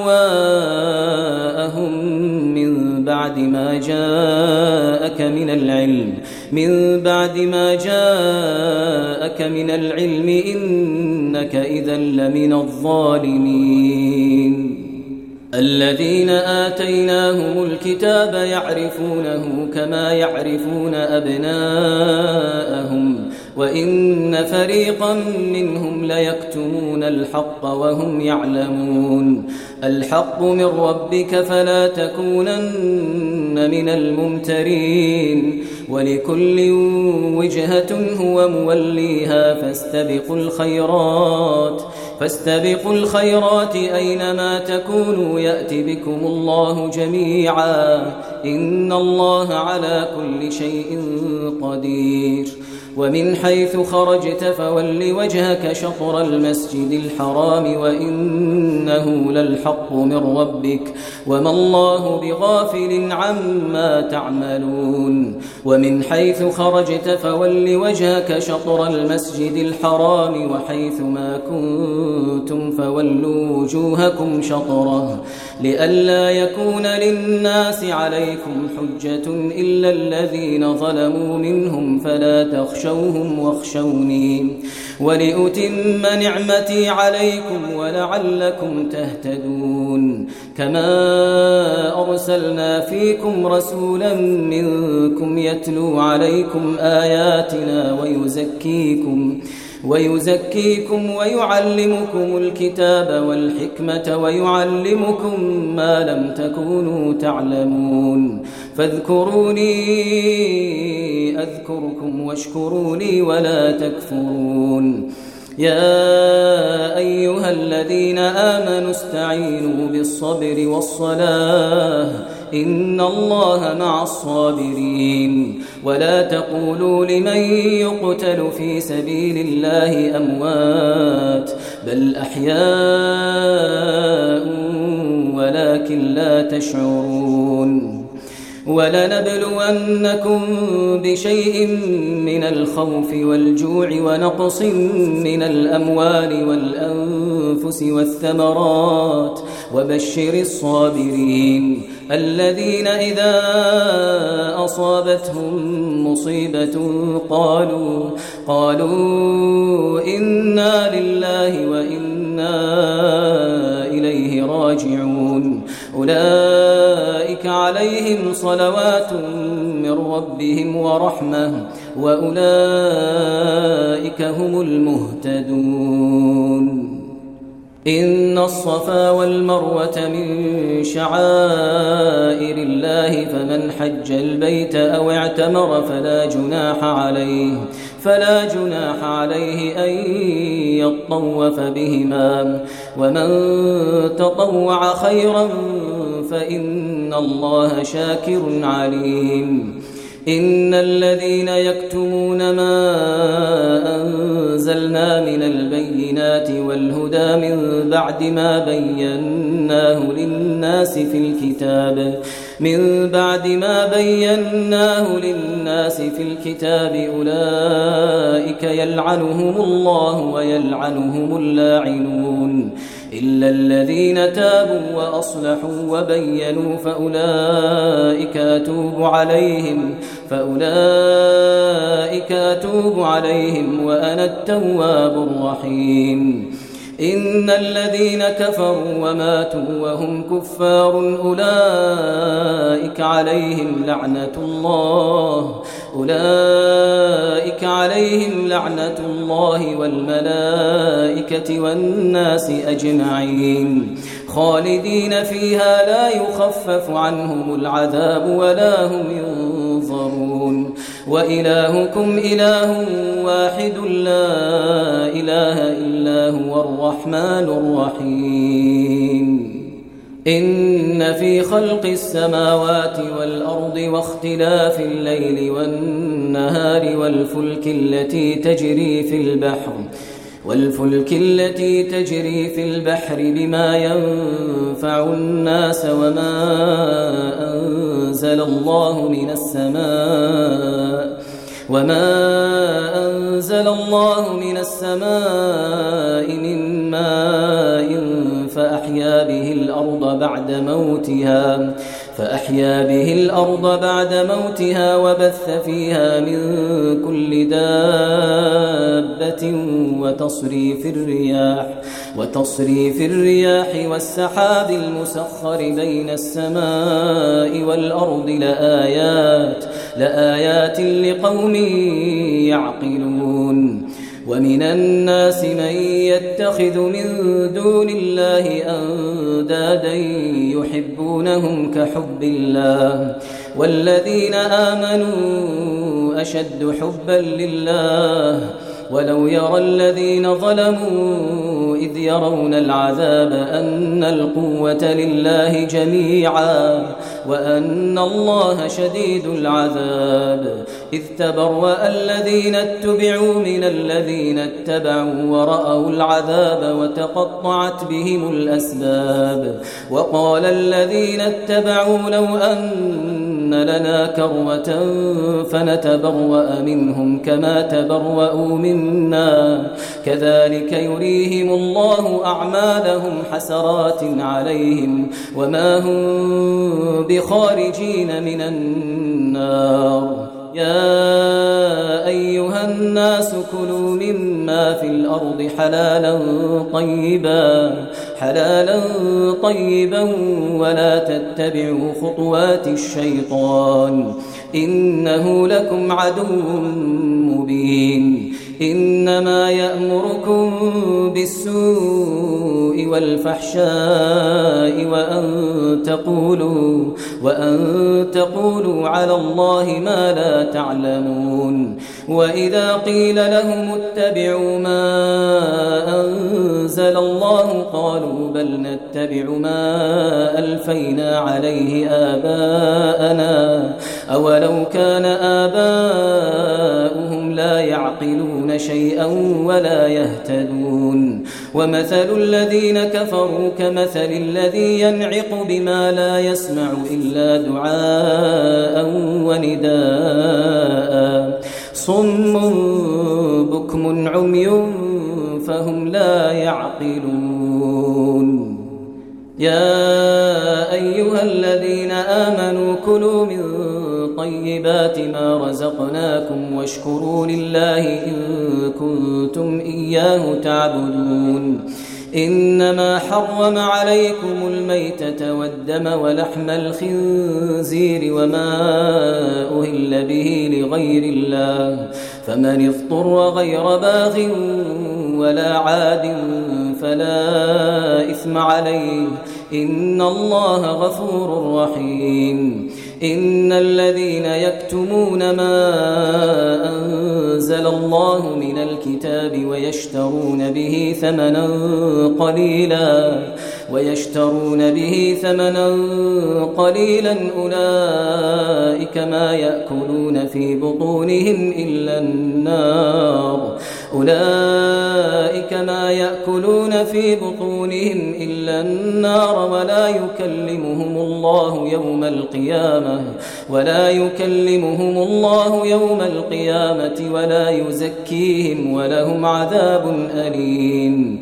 أهواءهم من بعد ما جاءك من العلم من بعد ما جاءك من العلم إنك إذا لمن الظالمين الذين آتيناهم الكتاب يعرفونه كما يعرفون أبناءهم وإن فريقا منهم ليكتمون الحق وهم يعلمون الحق من ربك فلا تكونن من الممترين ولكل وجهة هو موليها فاستبقوا الخيرات فاستبقوا الخيرات أينما تكونوا يأتي بكم الله جميعا إن الله على كل شيء قدير ومن حيث خرجت فول وجهك شطر المسجد الحرام وإنه للحق من ربك وما الله بغافل عما تعملون ومن حيث خرجت فول وجهك شطر المسجد الحرام وحيث ما كنتم فولوا وجوهكم شطره لئلا يكون للناس عليكم حجة إلا الذين ظلموا منهم فلا تخشوهم واخشوني ولأتم نعمتي عليكم ولعلكم تهتدون كما أرسلنا فيكم رسولا منكم يتلو عليكم آياتنا ويزكيكم ويزكيكم ويعلمكم الكتاب والحكمة ويعلمكم ما لم تكونوا تعلمون فاذكروني أذكركم واشكروا لي ولا تكفرون يا أيها الذين آمنوا استعينوا بالصبر والصلاة إن الله مع الصابرين ولا تقولوا لمن يقتل في سبيل الله أموات بل أحياء ولكن لا تشعرون ولنبلونكم بشيء من الخوف والجوع ونقص من الأموال والأنفس والثمرات وبشر الصابرين الذين إذا أصابتهم مصيبة قالوا قالوا إنا لله وإنا إليه راجعون أولئك عليهم صلوات من ربهم ورحمة وأولئك هم المهتدون إن الصفا والمروة من شعائر الله فمن حج البيت أو اعتمر فلا جناح عليه فلا جناح عليه أن يطوف بهما ومن تطوع خيرا فإن الله شاكر عليم إن الذين يكتمون ما أنزلنا من البينات والهدى من بعد ما بيناه للناس في الكتاب من بعد ما بيناه للناس في الكتاب أولئك يلعنهم الله ويلعنهم اللاعنون إلا الذين تابوا وأصلحوا وبينوا فأولئك أتوب عليهم فأولئك أتوب عليهم وأنا التواب الرحيم إن الذين كفروا وماتوا وهم كفار أولئك عليهم لعنة الله أولئك عليهم لعنة الله والملائكة والناس أجمعين خالدين فيها لا يخفف عنهم العذاب ولا هم ينظرون وإلهكم إله واحد لا إله إلا هو الرحمن الرحيم إن في خلق السماوات والأرض واختلاف الليل والنهار والفلك التي تجري في البحر والفلك التي تجري في البحر بما ينفع الناس وما أنزل الله من السماء وما أنزل الله من السماء من ماء فأحيا به الأرض بعد موتها فأحيا به الأرض بعد موتها وبث فيها من كل دابة وتصريف الرياح وتصريف الرياح والسحاب المسخر بين السماء والأرض لآيات لآيات لقوم يعقلون ومن الناس من يتخذ من دون الله أندادا يحبونهم كحب الله والذين آمنوا أشد حبا لله ولو يرى الذين ظلموا إذ يرون العذاب أن القوة لله جميعا وأن الله شديد العذاب إذ تبرأ الذين اتبعوا من الذين اتبعوا ورأوا العذاب وتقطعت بهم الأسباب وقال الذين اتبعوا لو أن لنا كرة فنتبرأ منهم كما تبرأوا منا كذلك يريهم الله أعمالهم حسرات عليهم وما هم بخارجين من النار يا أيها الناس كلوا مما في الأرض حلالا طيبا حلالا طيبا ولا تتبعوا خطوات الشيطان إنه لكم عدو مبين إنما يأمركم بالسوء والفحشاء وأن تقولوا وأن تقولوا على الله ما لا تعلمون وإذا قيل لهم اتبعوا ما أنزل الله قالوا بل نتبع ما ألفينا عليه آباءنا أولو كان آباؤهم لا يعقلون شيئا ولا يهتدون ومثل الذين كفروا كمثل الذي ينعق بما لا يسمع إلا دعاء ونداء صم بكم عمي فهم لا يعقلون يا أيها الذين آمنوا كلوا من طيبات ما رزقناكم واشكروا لله إن كنتم إياه تعبدون إنما حرم عليكم الميتة والدم ولحم الخنزير وما أهل به لغير الله فمن اضطر غير باغ ولا عاد فلا إثم عليه إن الله غفور رحيم إن الذين يكتمون ما أنزل الله من الكتاب ويشترون به ثمنا قليلا ويشترون به ثمنا قليلا أولئك ما يأكلون في بطونهم إلا النار أولئك ما يأكلون في بطونهم إلا النار ولا يكلمهم الله يوم القيامة ولا يكلمهم الله يوم القيامة ولا يزكيهم ولهم عذاب أليم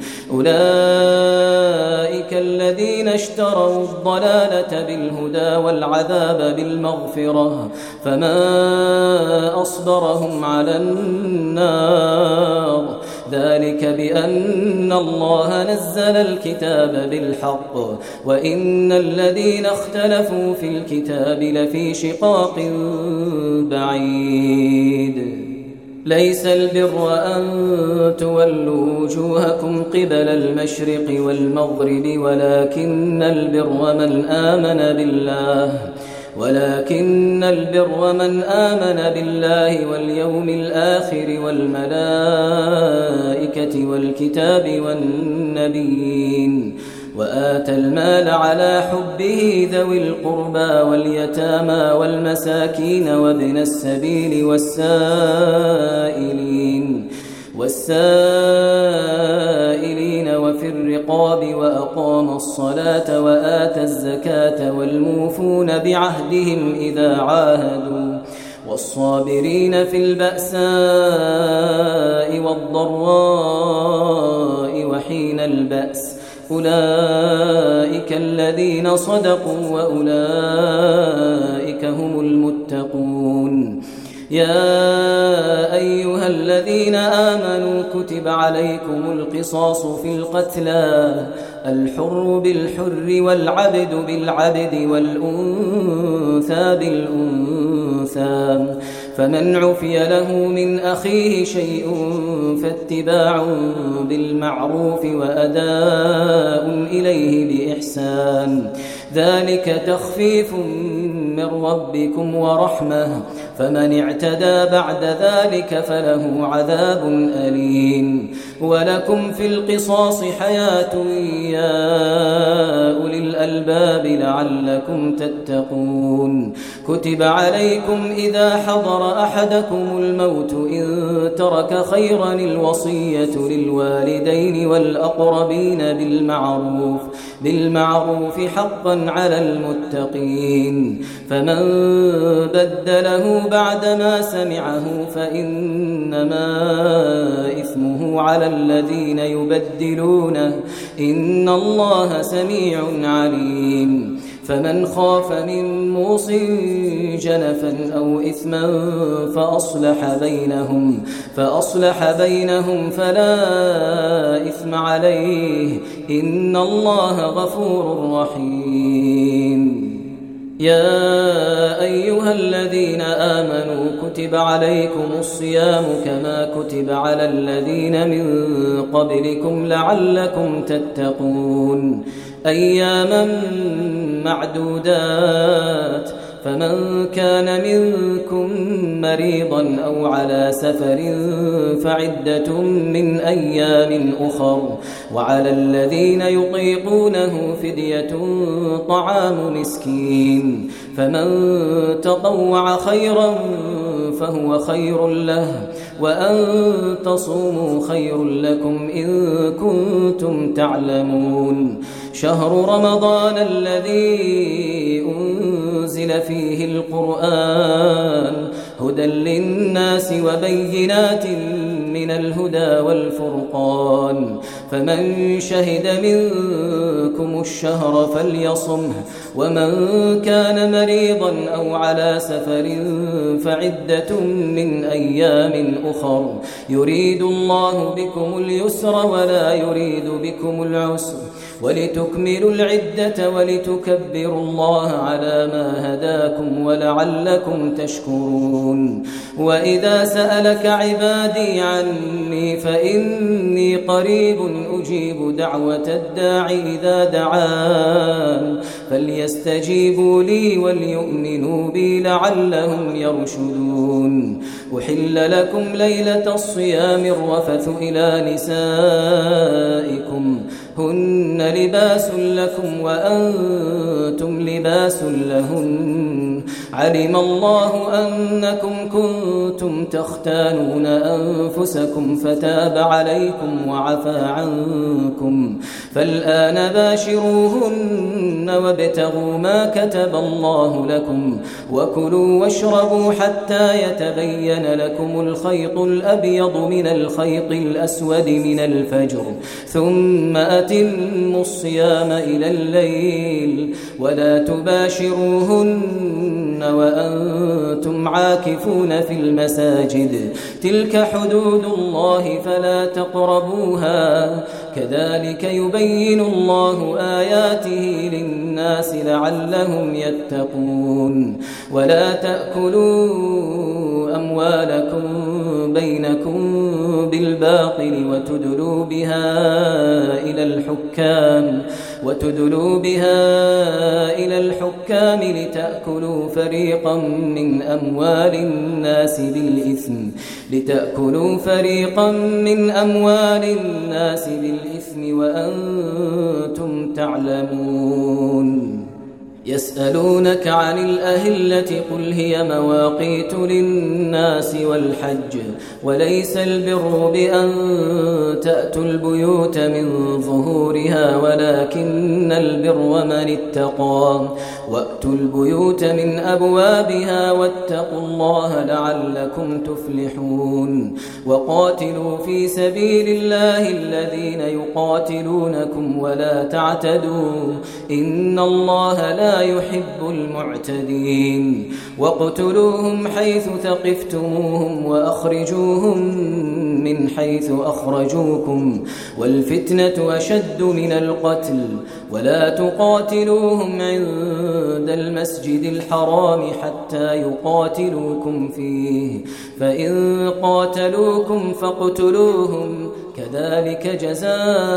أولئك الذين اشتروا الضلالة بالهدى والعذاب بالمغفرة فما أصبرهم على النار ذلك بأن الله نزل الكتاب بالحق وإن الذين اختلفوا في الكتاب لفي شقاق بعيد ليس البر أن تولوا وجوهكم قبل المشرق والمغرب ولكن البر من آمن بالله ولكن البر من آمن بالله واليوم الآخر والملائكة والكتاب والنبيين وآتى المال على حبه ذوي القربى واليتامى والمساكين وابن السبيل والسائلين والسائلين وفي الرقاب وأقام الصلاة وآتى الزكاة والموفون بعهدهم إذا عاهدوا والصابرين في البأساء والضراء وحين البأس أولئك الذين صدقوا وأولئك هم المتقون يا أيها الذين آمنوا كتب عليكم القصاص في القتلى الحر بالحر والعبد بالعبد والأنثى بالأنثى فمن عفي له من أخيه شيء فاتباع بالمعروف وأداء إليه بإحسان ذلك تخفيف من ربكم ورحمة فمن اعتدى بعد ذلك فله عذاب أليم ولكم في القصاص حياة يا أولي الألباب لعلكم تتقون كتب عليكم إذا حضر أحدكم الموت إن ترك خيرا الوصية للوالدين والأقربين بالمعروف بالمعروف حقا على المتقين فمن بدله بعدما سمعه فإنما إثمه على الذين يبدلونه إن الله سميع عليم فمن خاف من موص جنفا أو إثما فأصلح بينهم فأصلح بينهم فلا إثم عليه إن الله غفور رحيم يا أيها الذين آمنوا كتب عليكم الصيام كما كتب على الذين من قبلكم لعلكم تتقون أياما معدودات فمن كان منكم مريضا أو على سفر فعدة من أيام أخر وعلى الذين يطيقونه فدية طعام مسكين فمن تطوع خيرا فهو خير له وأن تصوموا خير لكم إن كنتم تعلمون شهر رمضان الذي أنزل فيه القرآن هدى للناس وبينات من الهدى والفرقان فمن شهد منكم الشهر فليصمه ومن كان مريضا أو على سفر فعدة من أيام أخر يريد الله بكم اليسر ولا يريد بكم العسر ولتكملوا العدة ولتكبروا الله على ما هداكم ولعلكم تشكرون وإذا سألك عبادي عني فإني قريب أجيب دعوة الداع إذا دعان فليستجيبوا لي وليؤمنوا بي لعلهم يرشدون أحل لكم ليلة الصيام الرفث إلى نسائكم هن لباس لكم وأنتم لباس لهن علم الله أنكم كنتم تختانون أنفسكم فتاب عليكم وعفى عنكم فالآن باشروهن وابتغوا ما كتب الله لكم وكلوا واشربوا حتى يتبين لكم الخيط الأبيض من الخيط الأسود من الفجر ثم أتموا الصيام إلى الليل ولا تباشروهن وأنتم عاكفون في المساجد تلك حدود الله فلا تقربوها كذلك يبين الله آياته للناس لعلهم يتقون ولا تأكلوا أموالكم بينكم بالباطل وتدلوا بها إلى الحكام وتدلوا بها إلى الحكام لتأكلوا فريقا من أموال الناس بالإثم لتأكلوا فريقا من أموال الناس بالإثم وأنتم تعلمون يسألونك عن الأهلة قل هي مواقيت للناس والحج وليس البر بأن تأتوا البيوت من ظهورها ولكن البر من اتقى وأتوا البيوت من أبوابها واتقوا الله لعلكم تفلحون وقاتلوا في سبيل الله الذين يقاتلونكم ولا تعتدوا إن الله لا يحب المعتدين واقتلوهم حيث ثقفتموهم وأخرجوهم من حيث أخرجوكم والفتنة أشد من القتل ولا تقاتلوهم عند المسجد الحرام حتى يقاتلوكم فيه فإن قاتلوكم فاقتلوهم كذلك جزاء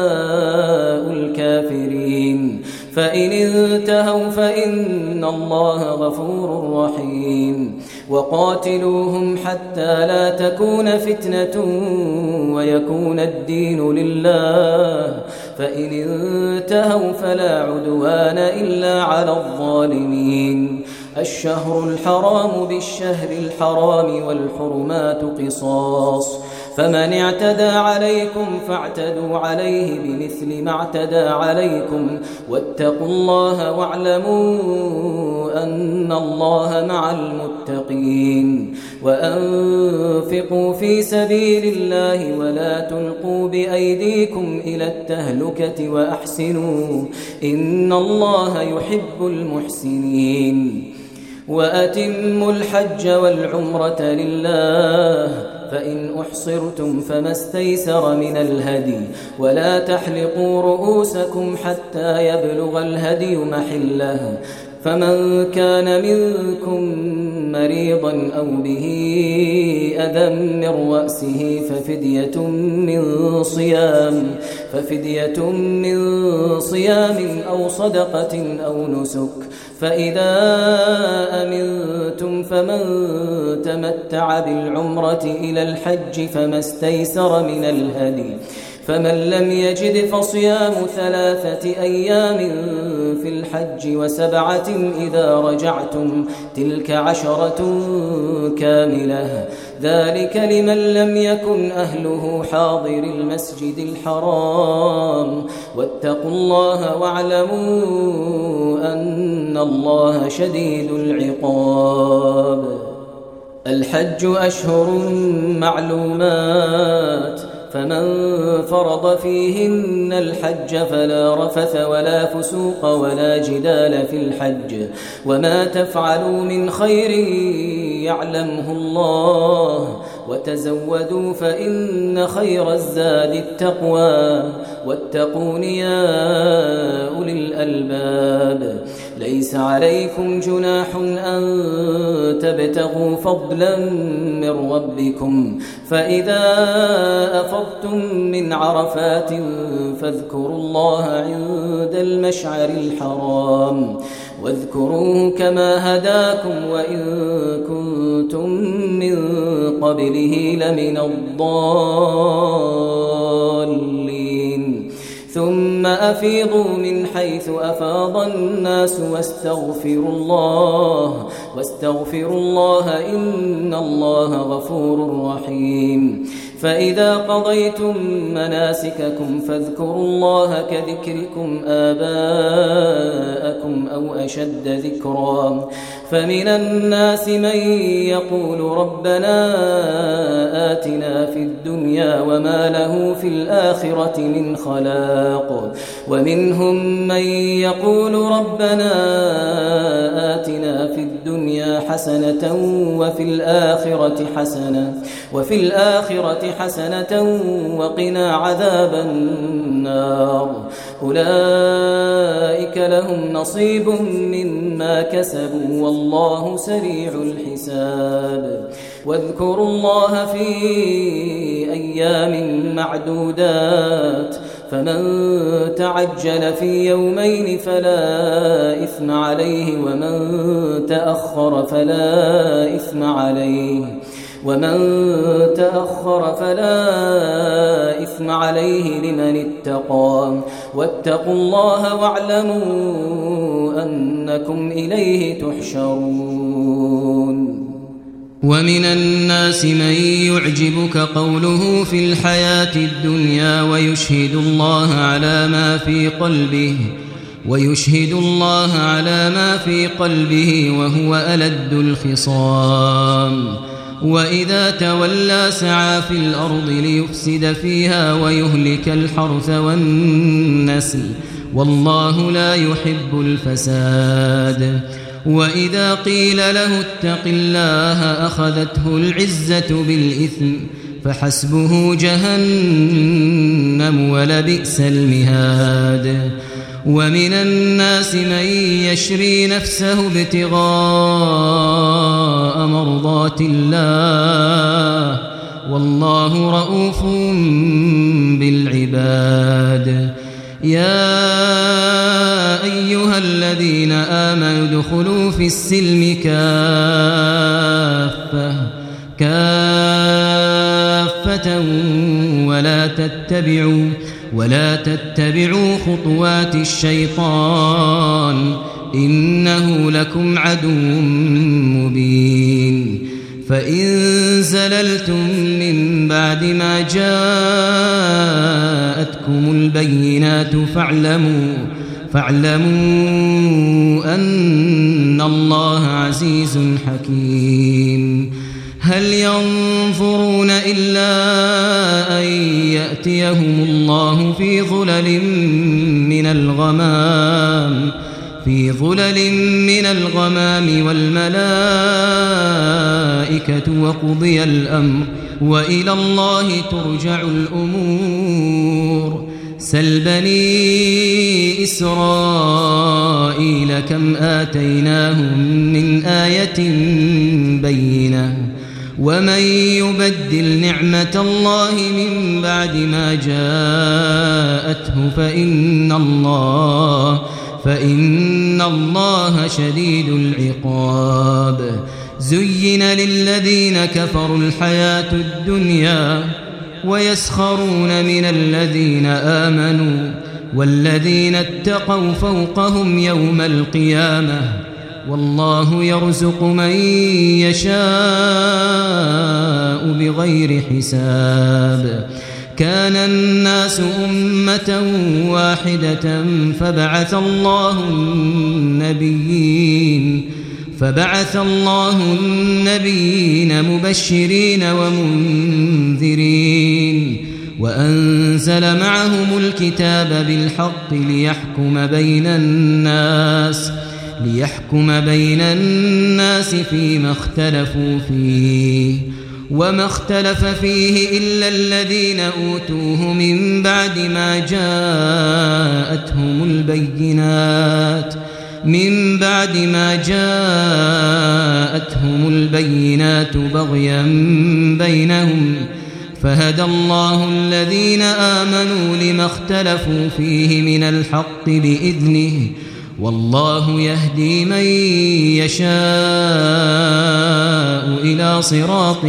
الكافرين فإن انتهوا فإن الله غفور رحيم وقاتلوهم حتى لا تكون فتنة ويكون الدين لله، فإن انتهوا فلا عدوان إلا على الظالمين. الشهر الحرام بالشهر الحرام والحرمات قصاص، فمن اعتدى عليكم فاعتدوا عليه بمثل ما اعتدى عليكم، واتقوا الله واعلموا أن الله مع المتقين. وأنفقوا في سبيل الله ولا تلقوا بأيديكم إلى التهلكة وأحسنوا إن الله يحب المحسنين. وأتموا الحج والعمرة لله، فإن أحصرتم فما استيسر من الهدي، ولا تحلقوا رؤوسكم حتى يبلغ الهدي محله، فمن كان منكم مريضا أو به أذى من رأسه ففدية من صيام ففدية من صيام أو صدقة أو نسك. فإذا أمنتم فمن تمتع بالعمرة إلى الحج فما استيسر من الهدي، فمن لم يجد فصيام ثلاثة أيام في الحج وسبعة إذا رجعتم، تلك عشرة كاملة، ذلك لمن لم يكن أهله حاضر المسجد الحرام. واتقوا الله واعلموا أن الله شديد العقاب. الحج أشهر معلومات، فمن فرض فيهن الحج فلا رفث ولا فسوق ولا جدال في الحج، وما تفعلوا من خير يعلمه الله، وتزودوا فإن خير الزاد التقوى، واتقون يا أولي الألباب. ليس عليكم جناح أن تبتغوا فضلا من ربكم، فإذا أفضتم من عرفات فاذكروا الله عند المشعر الحرام، واذكروه كما هداكم وإن كنتم من قبله لمن الضالين. ثم أفيضوا من حيث أفاض الناس واستغفروا الله واستغفروا الله إن الله غفور رحيم. فإذا قضيتم مناسككم فاذكروا الله كذكركم آباءكم أو أشد ذكرا. فمن الناس من يقول ربنا آتنا في الدنيا وما له في الآخرة من خلاق، ومنهم من يقول ربنا آتنا في الدنيا حسنة وفي الآخرة حسنة وفي الآخرة حسنة وقنا عذاب النار. أولئك لهم نصيب مما كسبوا والله سريع الحساب. واذكروا الله في أيام معدودات، فمن تعجل في يومين فلا إثم عليه ومن تأخر فلا إثم عليه ومن تأخر فلا إثم عليه لمن اتقى. واتقوا الله واعلموا أنكم إليه تحشرون.
ومن الناس من يعجبك قوله في الحياة الدنيا ويشهد الله على ما في قلبه ويشهد الله على ما في قلبه وهو ألد الخصام. وإذا تولى سعى في الأرض ليفسد فيها ويهلك الحرث والنسل والله لا يحب الفساد. وإذا قيل له اتق الله أخذته العزة بالإثم فحسبه جهنم ولبئس المهاد. ومن الناس من يشري نفسه ابتغاء مرضات الله والله رؤوف بالعباد. يا أيها الذين آمنوا ادخلوا في السلم كافة كافة ولا تتبعوا ولا تتبعوا خطوات الشيطان إنه لكم عدو مبين فإن زللتم من بعد ما جاءتكم البينات فاعلموا فاعلموا أن الله عزيز حكيم هل ينظرون إلا أن يأتيهم الله في ظلل من الغمام في ظلل من الغمام والملائكة وقضي الأمر وإلى الله ترجع الأمور سل بني إسرائيل كم آتيناهم من آية بينة ومن يبدل نعمة الله من بعد ما جاءته فإن الله فإن الله شديد العقاب زين للذين كفروا الحياة الدنيا ويسخرون من الذين آمنوا والذين اتقوا فوقهم يوم القيامة والله يرزق من يشاء بغير حساب كان الناس أمة واحدة فبعث الله النبيين فبعث الله النبيين مبشرين ومنذرين وأنزل معهم الكتاب بالحق ليحكم بين الناس ليحكم بين الناس فيما اختلفوا فيه وما اختلف فيه إلا الذين أوتوه من بعد ما جاءتهم البينات من بعد ما جاءتهم البينات بغيا بينهم فهدى الله الذين آمنوا لما اختلفوا فيه من الحق بإذنه والله يهدي من يشاء إلى صراط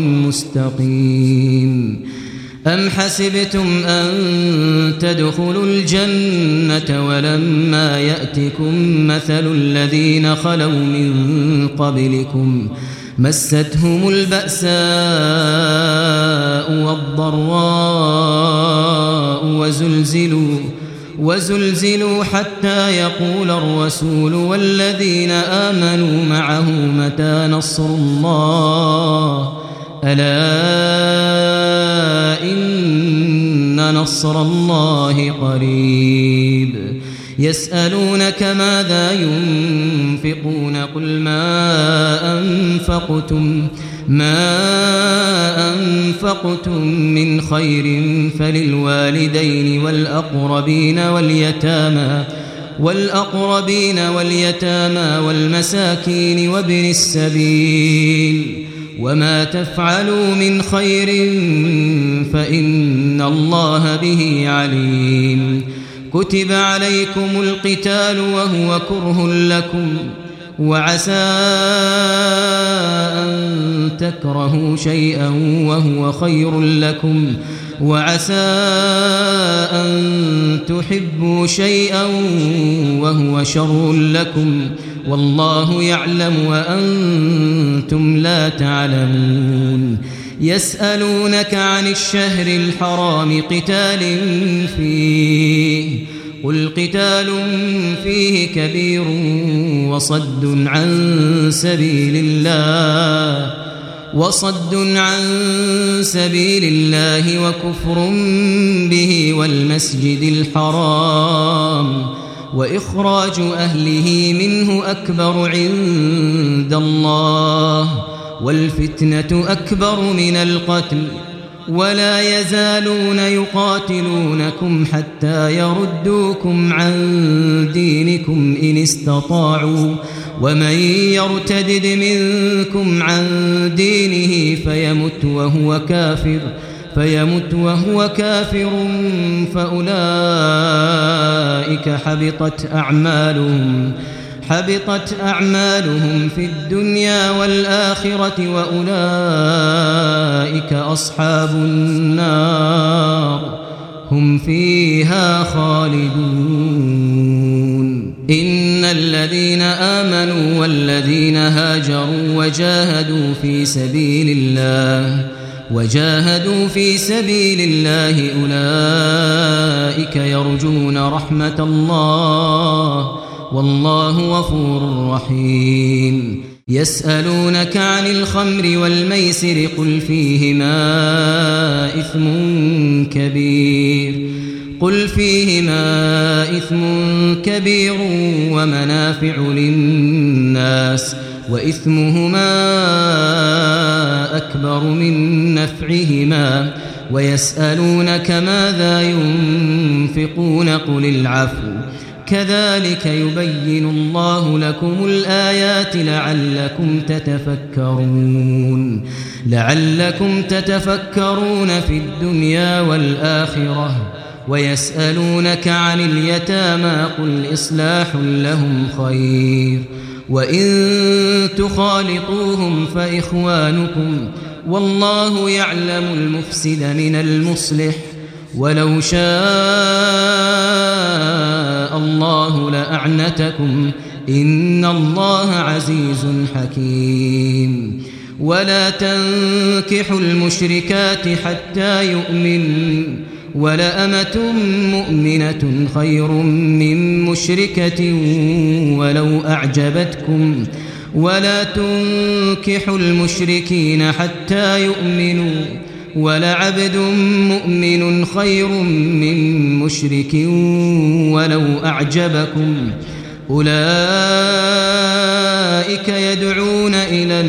مستقيم أم حسبتم أن تدخلوا الجنة ولما يأتكم مثل الذين خلوا من قبلكم مستهم البأساء والضراء وزلزلوا وزلزلوا حتى يقول الرسول والذين آمنوا معه متى نصر الله ألا إن نصر الله قريب يسألونك ماذا ينفقون قل ما أنفقتم ما أنفقتم من خير فللوالدين والأقربين واليتامى والأقربين واليتامى والمساكين وابن السبيل وما تفعلوا من خير فإن الله به عليم كتب عليكم القتال وهو كره لكم وعسى أن تكرهوا شيئا وهو خير لكم وعسى أن تحبوا شيئا وهو شر لكم والله يعلم وأنتم لا تعلمون يسألونك عن الشهر الحرام قتال فيه قل قتال فيه كبير وصد عن سبيل الله وصد عن سبيل الله وكفر به والمسجد الحرام وإخراج أهله منه أكبر عند الله والفتنة أكبر من القتل ولا يزالون يقاتلونكم حتى يردوكم عن دينكم إن استطاعوا ومن يرتدد منكم عن دينه فيمت وهو كافر فيمت وهو كافر فأولئك حبطت أعمالهم حبطت أعمالهم في الدنيا والآخرة وأولئك أصحاب النار هم فيها خالدون إن الذين آمنوا والذين هاجروا وجاهدوا في سبيل الله وجاهدوا في سبيل الله أولئك يرجون رحمة الله والله غفور رحيم يسألونك عن الخمر والميسر قل فيهما إثم كبير قل فيهما إثم كبير ومنافع للناس وإثمهما أكبر من نفعهما ويسألونك ماذا ينفقون قل العفو كذلك يبين الله لكم الآيات لعلكم تتفكرون لعلكم تتفكرون في الدنيا والآخرة ويسألونك عن اليتامى قل إصلاح لهم خير وإن تخالطوهم فإخوانكم والله يعلم المفسد من المصلح ولو شاء الله لأعنتكم إن الله عزيز حكيم ولا تنكحوا المشركات حتى يؤمنوا ولأمة مؤمنة خير من مشركة ولو أعجبتكم ولا تنكحوا المشركين حتى يؤمنوا ولعبد مؤمن خير من مشرك ولو أعجبكم أولئك يدعون إلى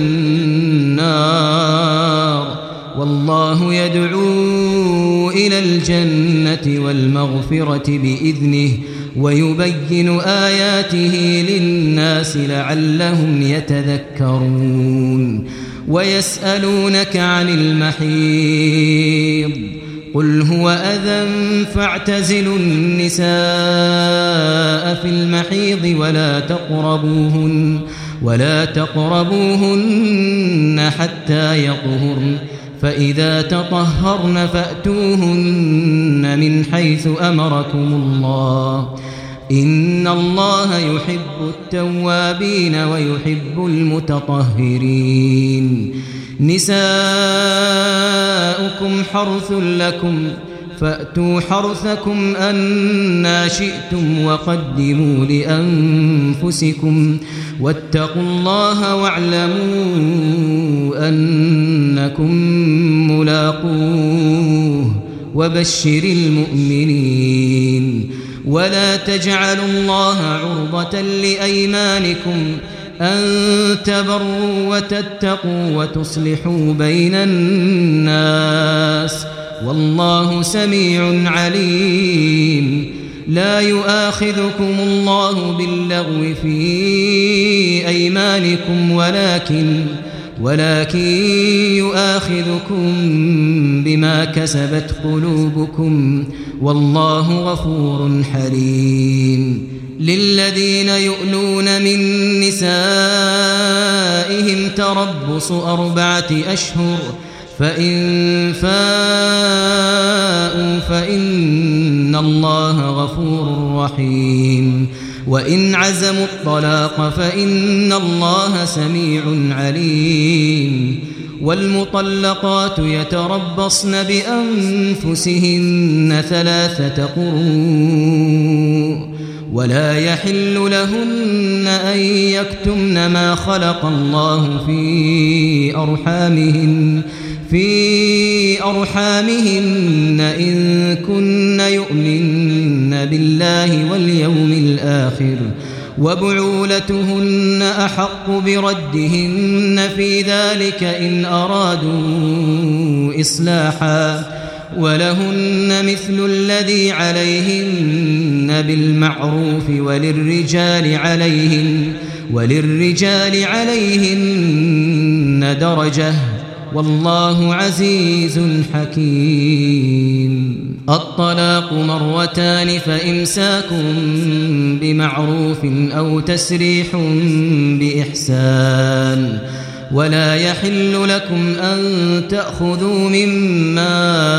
النار والله يدعو إلى الجنة والمغفرة بإذنه ويبين آياته للناس لعلهم يتذكرون ويسألونك عن المحيض قل هو أذى فاعتزلوا النساء في المحيض ولا تقربوهن ولا تقربوهن حتى يطهرن فإذا تطهرن فأتوهن من حيث أمركم الله إن الله يحب التوابين ويحب المتطهرين نساؤكم حرث لكم فأتوا حرثكم أنى شئتم وقدموا لأنفسكم واتقوا الله واعلموا أنكم ملاقوه وبشر المؤمنين ولا تجعلوا الله عرضة لأيمانكم أن تبروا وتتقوا وتصلحوا بين الناس والله سميع عليم لا يؤاخذكم الله باللغو في أيمانكم ولكن ولكن يؤاخذكم بما كسبت قلوبكم والله غفور حليم للذين يؤلون من نسائهم تربص أربعة أشهر فإن فاءوا فإن الله غفور رحيم وإن عزموا الطلاق فإن الله سميع عليم والمطلقات يتربصن بأنفسهن ثلاثة قروء ولا يحل لهن أن يكتمن ما خلق الله في أرحامهن في أرحامهن إن كن يؤمن بالله واليوم الآخر وبعولتهن أحق بردهن في ذلك إن أرادوا إصلاحا ولهن مثل الذي عليهن بالمعروف وللرجال عليهن وللرجال عليهن درجة والله عزيز حكيم الطلاق مرتان فإمساك بمعروف أو تسريح بإحسان ولا يحل لكم أن تأخذوا مما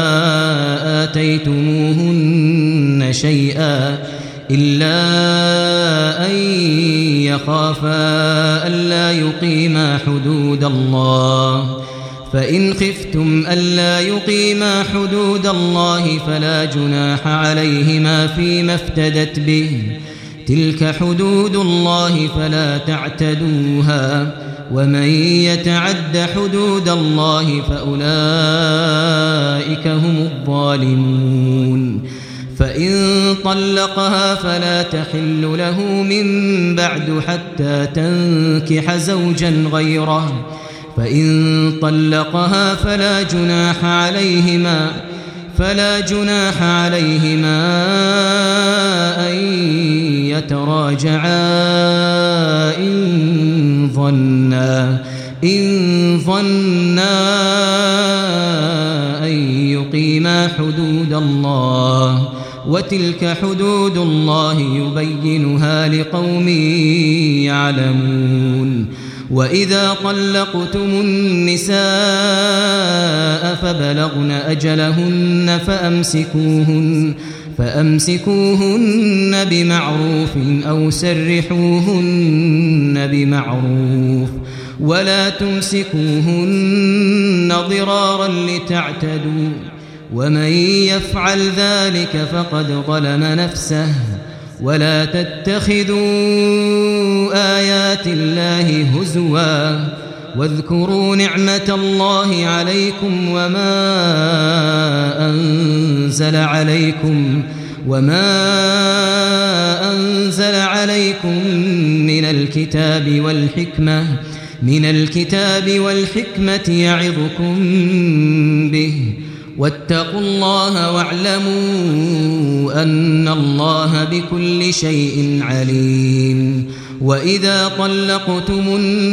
آتيتموهن شيئا إلا أن يخافا ألا يقيما حدود الله فإن خفتم ألا يقيما حدود الله فلا جناح عليهما فيما افتدت به تلك حدود الله فلا تعتدوها ومن يتعد حدود الله فأولئك هم الظالمون فإن طلقها فلا تحل له من بعد حتى تنكح زوجا غيره فإن طلقها فلا جناح عليهما فلا جناح عليهما أن يتراجعا إن ظنا إن ظنا أن يقيما حدود الله وتلك حدود الله يبينها لقوم يعلمون وإذا طلقتم النساء فبلغن أجلهن فأمسكوهن فأمسكوهن بمعروف أو سرحوهن بمعروف ولا تمسكوهن ضرارا لتعتدوا ومن يفعل ذلك فقد ظلم نفسه ولا تتخذوا آيات الله هزوا واذكروا نعمة الله عليكم وما أنزل عليكم وما أنزل عليكم من الكتاب والحكمة من الكتاب والحكمة يعظكم به واتقوا الله واعلموا أن الله بكل شيء عليم وإذا طلقتم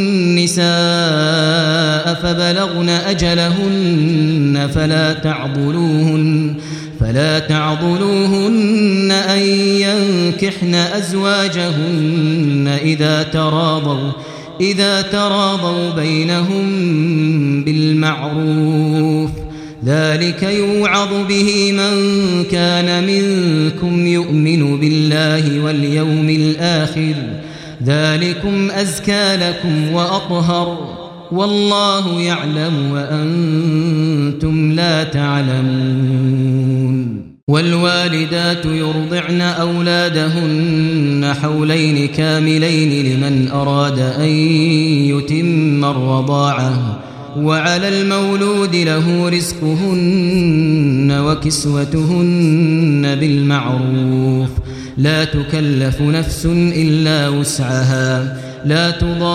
النساء فبلغن أجلهن فلا تعضلوهن فلا تعضلوهن أن ينكحن أزواجهن إذا تراضوا إذا تراضوا بينهم بالمعروف ذلك يوعظ به من كان منكم يؤمن بالله واليوم الآخر ذلكم أزكى لكم وأطهر والله يعلم وأنتم لا تعلمون والوالدات يرضعن أولادهن حولين كاملين لمن أراد أن يتم الرضاعة وعلى المولود له رزقهن وكسوتهن بالمعروف لا تكلف نفس إلا وسعها لا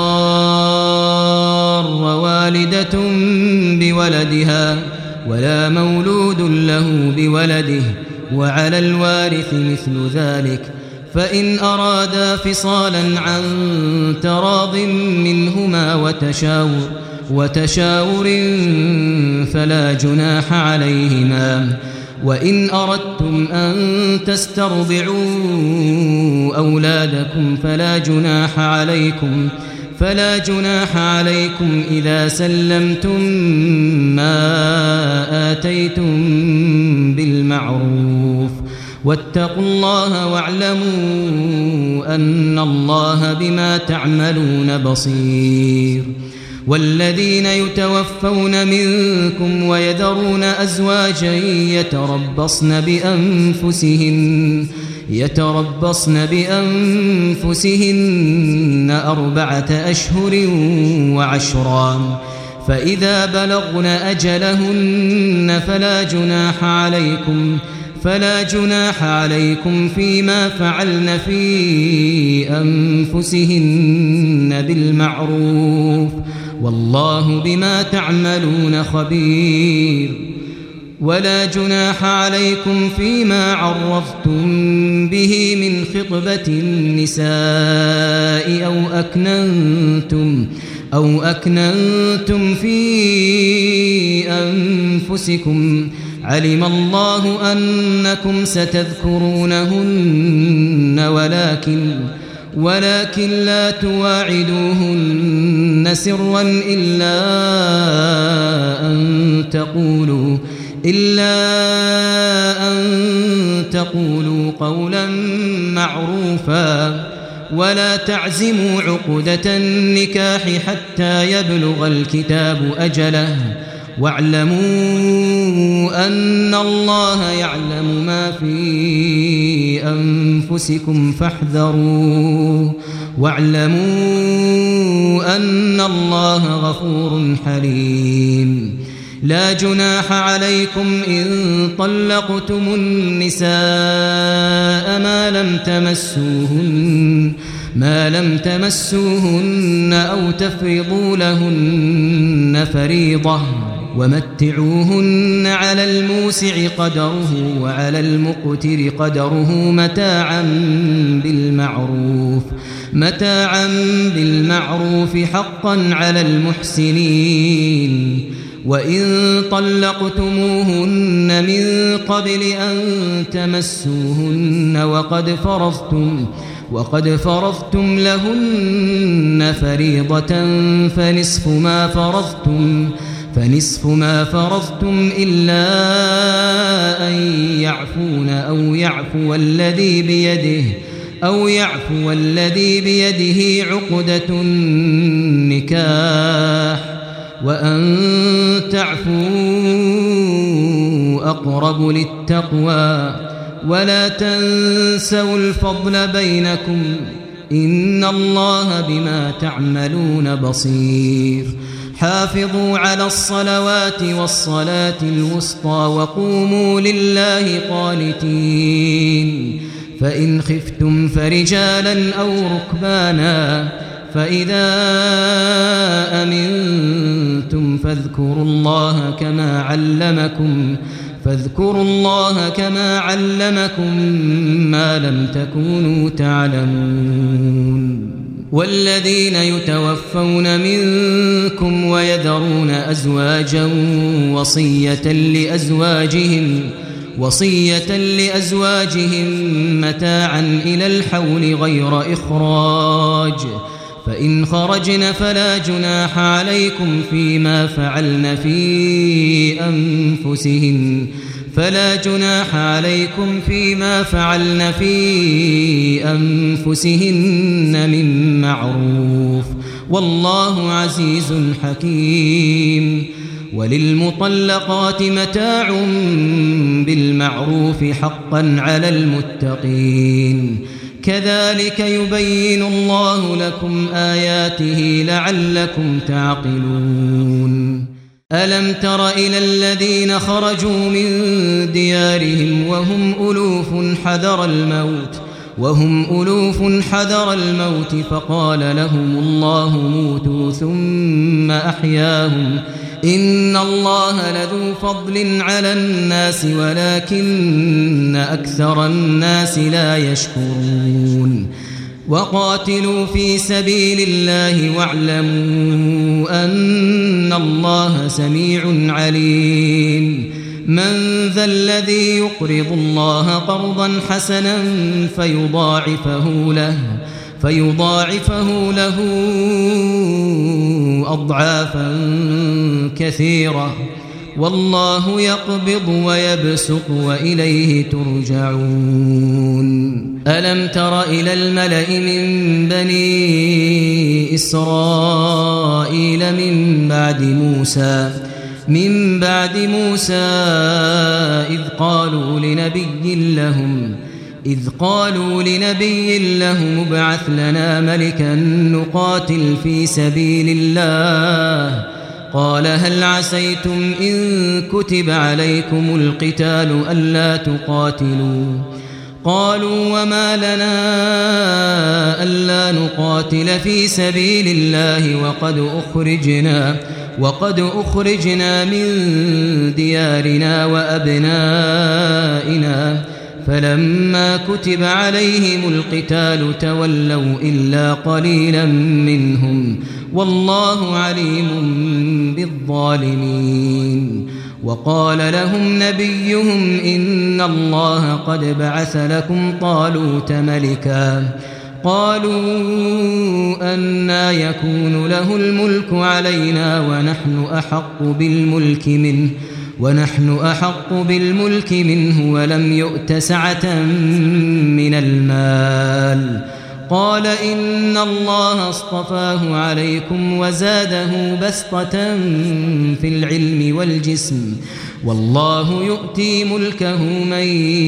تضار والدة بولدها ولا مولود له بولده وعلى الوارث مثل ذلك فإن أرادا فصالا عن تراض منهما وتشاور وتشاور فلا جناح عليهما وإن أردتم أن تسترضعوا أولادكم فلا جناح عليكم فلا جناح عليكم إذا سلمتم ما آتيتم بالمعروف واتقوا الله واعلموا أن الله بما تعملون بصير والذين يتوفون منكم ويذرون أزواجا يتربصن بأنفسهن يتربصن بأنفسهن أربعة أشهر وعشرا فإذا بلغن أجلهن فلا جناح عليكم فلا جناح عليكم فيما فعلن في أنفسهن بالمعروف والله بما تعملون خبير ولا جناح عليكم فيما عرضتم به من خطبة النساء أو أكننتم أو أكننتم في أنفسكم علم الله أنكم ستذكرونهن ولكن ولكن لا تواعدوهن سرا إلا أن تقولوا إلا أن تقولوا قولا معروفا ولا تعزموا عقدة النكاح حتى يبلغ الكتاب أجله واعلموا أن الله يعلم ما في أنفسكم فاحذروه واعلموا أن الله غفور حليم لا جناح عليكم إن طلقتم النساء ما لم تمسوهن ما لم تمسوهن أو تفرضوا لهن فريضة ومتعوهن على الموسع قدره وعلى المقتر قدره متاعا بالمعروف متاعا بالمعروف حقا على المحسنين وإن طلقتموهن من قبل أن تمسوهن وقد فرضتم وقد فرضتم لهن فريضة فنصف ما فرضتم فنصف ما فرضتم إلا أن يعفون أو يعفو الذي بيده أو يعفو الذي بيده عقدة النكاح وأن تعفوا أقرب للتقوى ولا تنسوا الفضل بينكم إن الله بما تعملون بصير حافظوا على الصلوات والصلاة الوسطى وقوموا لله قانتين فإن خفتم فرجالا أو ركبانا فإذا أمنتم فاذكروا الله كما علمكم فاذكروا الله كما علمكم ما لم تكونوا تعلمون والذين يتوفون منكم ويذرون أزواجا وصية لأزواجهم وصية لأزواجهم متاعا إلى الحول غير إخراج فإن خرجن فلا جناح عليكم فيما فعلن في أنفسهن فلا جناح عليكم فيما فعلن في أنفسهن من معروف والله عزيز حكيم وللمطلقات متاع بالمعروف حقا على المتقين كذلك يبين الله لكم آياته لعلكم تعقلون ألم تر إلى الذين خرجوا من ديارهم وهم ألوف حذر الموت وهم ألوف حذر الموت فقال لهم الله موتوا ثم أحياهم إن الله لذو فضل على الناس ولكن أكثر الناس لا يشكرون وقاتلوا في سبيل الله واعلموا أن الله سميع عليم من ذا الذي يقرض الله قرضا حسنا فيضاعفه له فيضاعفه له أضعافا كثيرة والله يقبض ويبسط وإليه ترجعون ألم تر إلى الملأ من بني إسرائيل من بعد موسى من بعد موسى إذ قالوا لنبي لهم إذ قالوا لنبي لهم ابعث لنا ملكا نقاتل في سبيل الله قال هل عسيتم إن كتب عليكم القتال ألا تقاتلوا قالوا وما لنا ألا نقاتل في سبيل الله وقد أخرجنا وقد أخرجنا من ديارنا وأبنائنا فلما كتب عليهم القتال تولوا إلا قليلا منهم والله عليم بالظالمين وقال لهم نبيهم إن الله قد بعث لكم طالوت ملكا قالوا أنى يكون له الملك علينا ونحن أحق بالملك منه ونحن أحق بالملك منه ولم يؤت سعة من المال قال إن الله اصطفاه عليكم وزاده بسطة في العلم والجسم والله يؤتي ملكه من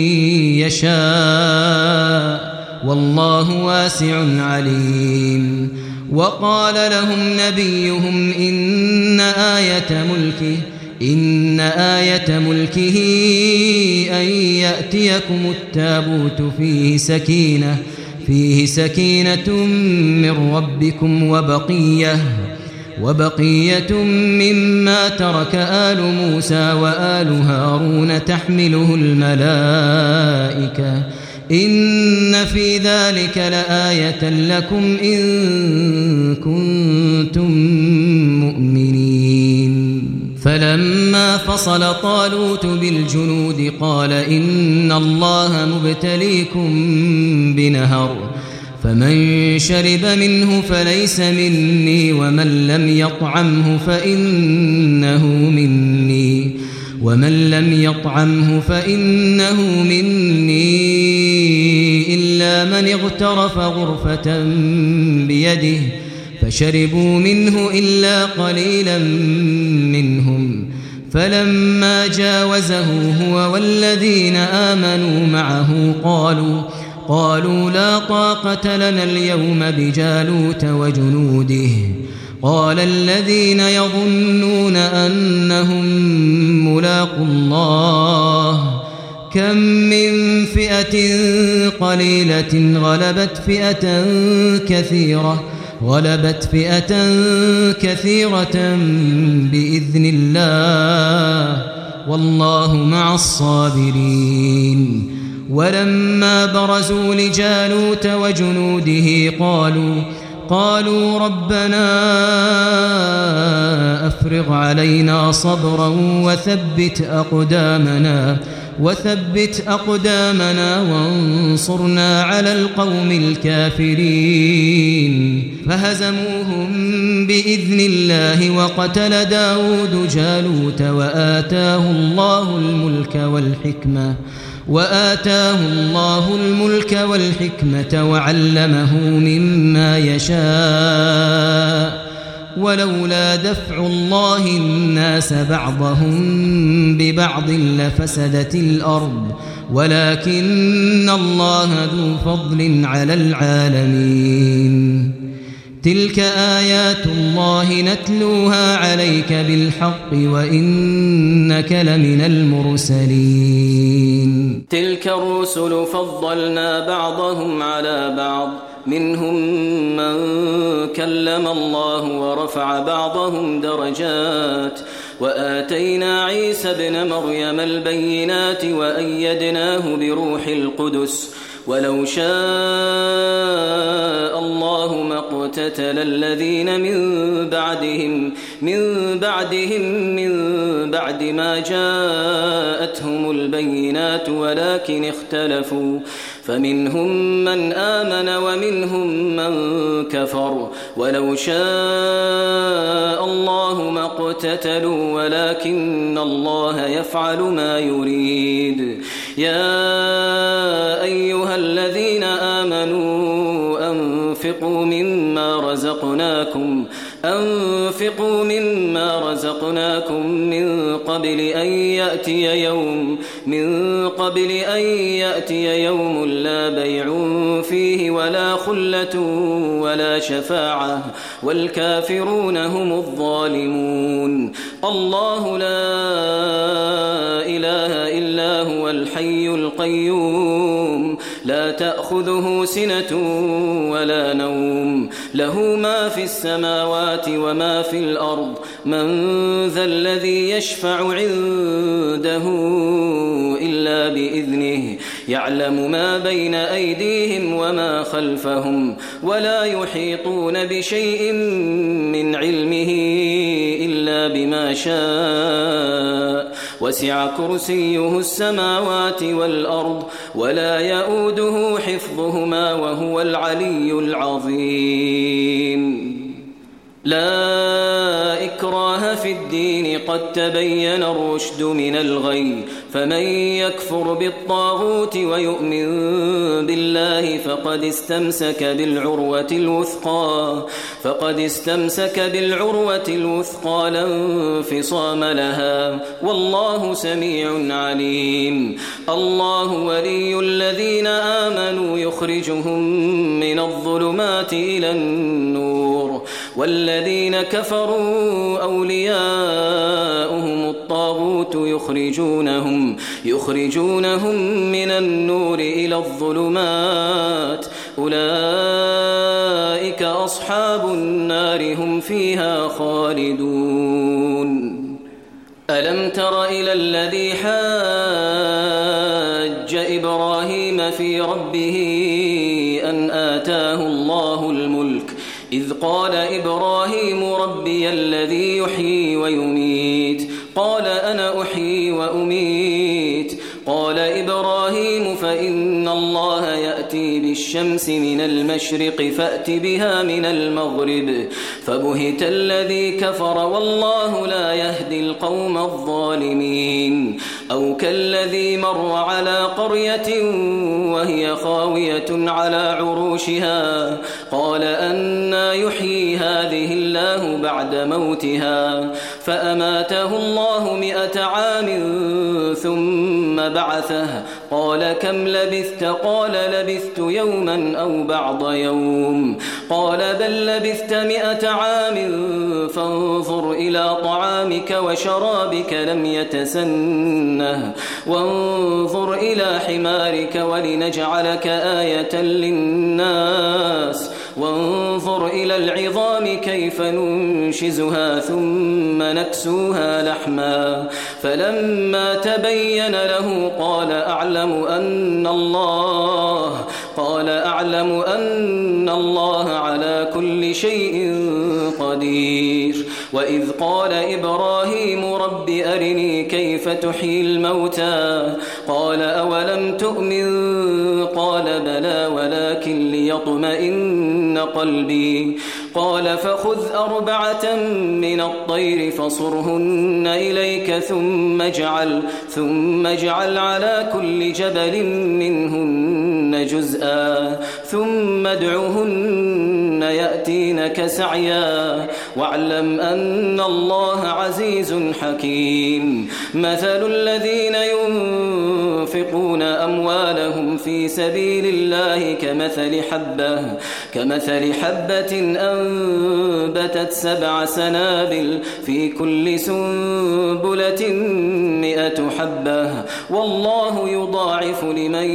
يشاء والله واسع عليم وقال لهم نبيهم إن آية ملكه إن آية ملكه أن يأتيكم التابوت فيه سكينة فيه سكينة من ربكم وبقية وبقية مما ترك آل موسى وآل هارون تحمله الملائكة إن في ذلك لآية لكم إن كنتم مؤمنين فلما فصل طالوت بالجنود قال إن الله مبتليكم بنهر فمن شرب منه فليس مني ومن لم يطعمه فإنه مني ومن لم يطعمه فإنه مني إلا من اغترف غرفة بيده فشربوا منه إلا قليلا منهم فلما جاوزه هو والذين آمنوا معه قالوا قالوا لا طاقة لنا اليوم بجالوت وجنوده قال الذين يظنون أنهم ملاقوا الله كم من فئة قليلة غلبت فئة كثيرة غلبت فئة كثيرة بإذن الله والله مع الصابرين ولما برزوا لجالوت وجنوده قالوا قالوا ربنا أفرغ علينا صبرا وثبت أقدامنا وثبت أقدامنا وانصرنا على القوم الكافرين فهزموهم بإذن الله وقتل داود جالوت وآتاه الله الملك والحكمة وآتاه الله الملك والحكمة وعلمه مما يشاء ولولا دفع الله الناس بعضهم ببعض لفسدت الأرض ولكن الله ذو فضل على العالمين تلك آيات الله نتلوها عليك بالحق وإنك لمن المرسلين
تلك الرسل فضلنا بعضهم على بعض منهم من كلم الله ورفع بعضهم درجات وآتينا عيسى ابن مريم البينات وأيدناه بروح القدس ولو شاء الله ما اقتتل الذين من بعدهم من بعدهم من بعد ما جاءتهم البينات ولكن اختلفوا فمنهم من آمن ومنهم من كفر ولو شاء الله ما اقتتلوا ولكن الله يفعل ما يريد يا أيها الذين آمنوا أنفقوا مما رزقناكم أنفقوا مما رزقناكم من قبل أن يأتي يوم من قبل أن يأتي يوم لا بيع فيه ولا خلة ولا شفاعة والكافرون هم الظالمون الله لا إله إلا هو الحي القيوم لا تأخذه سنة ولا نوم له ما في السماوات وما في الأرض من ذا الذي يشفع عنده إلا بإذنه يعلم ما بين أيديهم وما خلفهم ولا يحيطون بشيء من علمه إلا بما شاء وسع كرسيه السماوات والأرض ولا يؤوده حفظهما وهو العلي العظيم. لا إكراه في الدين قد تبين الرشد من الغي فمن يكفر بالطاغوت ويؤمن بالله فقد استمسك بالعروة الوثقى فقد استمسك بالعروة الوثقى لا انفصام لها والله سميع عليم. الله ولي الذين آمنوا يخرجهم من الظلمات إلى النور والذين كفروا أولياؤهم الطاغوت يخرجونهم يخرجونهم من النور إلى الظلمات أولئك أصحاب النار هم فيها خالدون. ألم تر إلى الذي حاج إبراهيم في ربه أن آتاه الله الملك إذ قال إبراهيم ربي الذي يحيي ويميت قال أنا أحيي وأميت قال إبراهيم فإن الله يأتي بالشمس من المشرق فأت بها من المغرب فبهت الذي كفر والله لا يهدي القوم الظالمين. أو كالذي مر على قرية وهي خاوية على عروشها قال أنى يحيي هذه الله بعد موتها فأماته الله مئة عام ثم بعثه قال كم لبثت قال لبثت يوما أو بعض يوم قال بل لبثت مئة عام فانظر إلى طعامك وشرابك لم يتسنه وانظر إلى حمارك ولنجعلك آية للناس وانظر إلى العظام كيف ننشزها ثم نكسوها لحما فلما تبين له قال أعلم أن الله قال أعلم أن الله على كل شيء قدير. وإذ قال إبراهيم رب أرني كيف تحيي الموتى قال أولم تؤمن قال بلى ولكن ليطمئن قلبي قال فخذ أربعة من الطير فصرهن إليك ثم اجعل ثم اجعل على كل جبل منهن جزءا ثم ادعهن يأتينك سعيا واعلم أن الله عزيز حكيم. مثل الذين ينفقون أموالهم في سبيل الله كمثل حبة كمثل حبة أنبتت سبع سنابل في كل سنبلة مئة حبة والله يضاعف لمن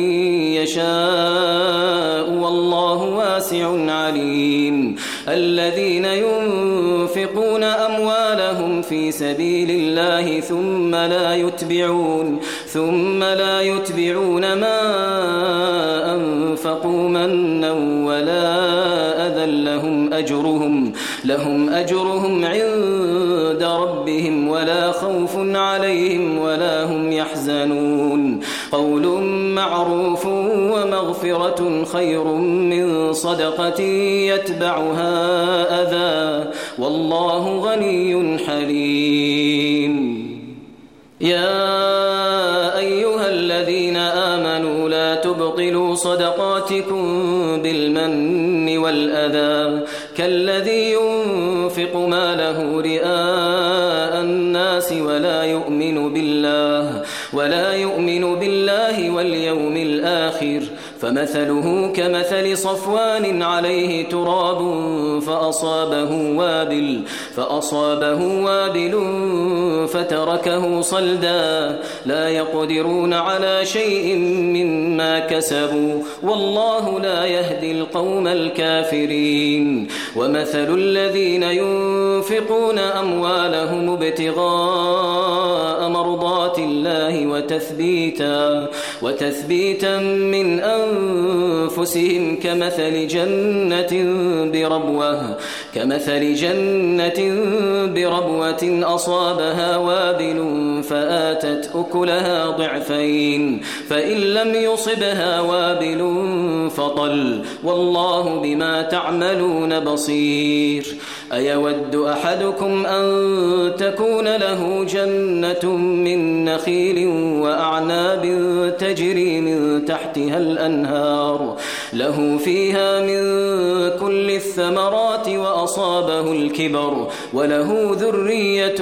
يشاء والله واسع عليم. الذين ينفقون أموالهم في سبيل الله ثم لا يتبعون ثم لا يتبعون ما أنفقوا منا ولا أذى لهم أجرهم لهم أجرهم عند ربهم ولا خوف عليهم ولا هم يحزنون. قول معروف ومغفرة خير من صدقة يتبعها أذى والله غني حليم. يا أيها الذين آمنوا لا تبطلوا صدقاتكم بالمن والأذى كالذي ينفق ماله رئاء الناس ولا يؤمن بالله ولا يؤمن بالله واليوم الآخر فمثله كمثل صفوان عليه تراب فأصابه وابل فأصابه وابل فتركه صلدا لا يقدرون على شيء مما كسبوا والله لا يهدي القوم الكافرين ومثل الذين ينفقون أموالهم ابتغاء مرضات الله وتثبيتا وتثبيتا من أنفسهم كمثل جنة بربوة كمثل جنة بربوة أصابها وابل فآتت أكلها ضعفين فإن لم يصبها وابل فطل والله بما تعملون بصير أيود أحدكم أن تكون له جنة من نخيل وأعناب تجري من تحتها الأنهار له فيها من كل الثمرات وأصابه الكبر وله ذرية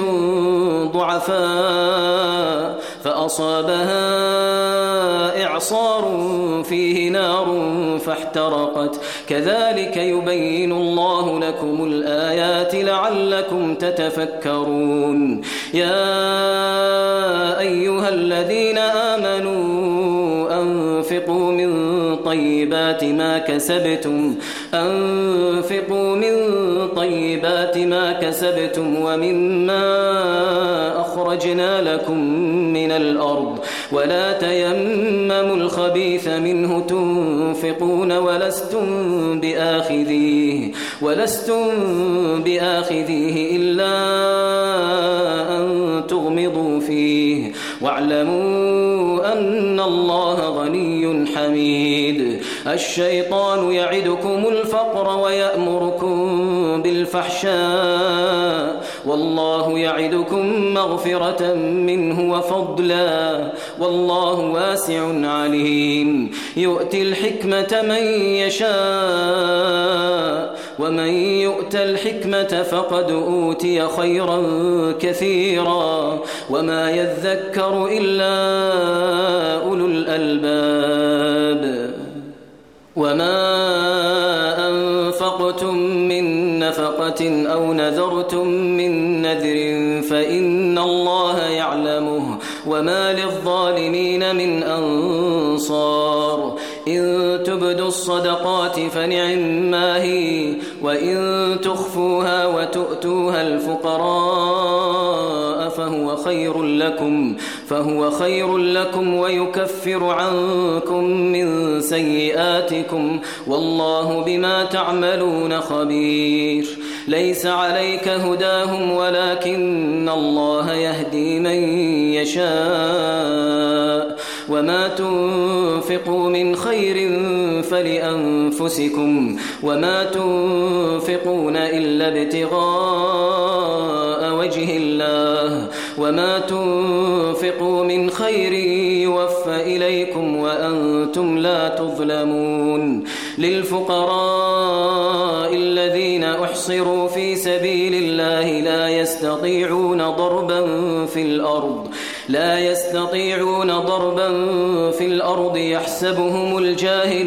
ضعفاء فأصابها إعصار فيه نار فاحترقت كذلك يبين الله لكم الآيات لعلكم تتفكرون يا أيها الذين آمنوا أنفقوا من طيبات ما كسبتم أنفقوا من طيبات ما كسبتم ومما أخرجنا لكم من الأرض ولا تيمموا الخبيث منه تنفقون ولستم بآخذيه ولستم بآخذيه إلا أن تغمضوا فيه واعلموا أن الله غني حميد الشيطان يعدكم الفقر ويأمركم بالفحشاء والله يعدكم مغفرة منه وفضلا والله واسع عليم يؤتي الحكمة من يشاء ومن يؤت الحكمة فقد أوتي خيرا كثيرا وما يذكر إلا أولو الألباب وما أنفقتم من نفقة أو نذرتم من نذر فإن الله يعلمه وما للظالمين من أنصار إن تبدوا الصدقات فنعما هي وإن تخفوها وتؤتوها الفقراء فهو خير لكم فهو خير لكم ويكفر عنكم من سيئاتكم والله بما تعملون خبير ليس عليك هداهم ولكن الله يهدي من يشاء وما تنفقوا من خير فلأنفسكم وما تنفقون إلا ابتغاء وجه الله وما تنفقوا من خير يوفى إليكم وأنتم لا تظلمون للفقراء الذين أحصروا في سبيل الله لا يستطيعون ضربا في الأرض لا يستطيعون ضربا في الأرض يحسبهم الجاهل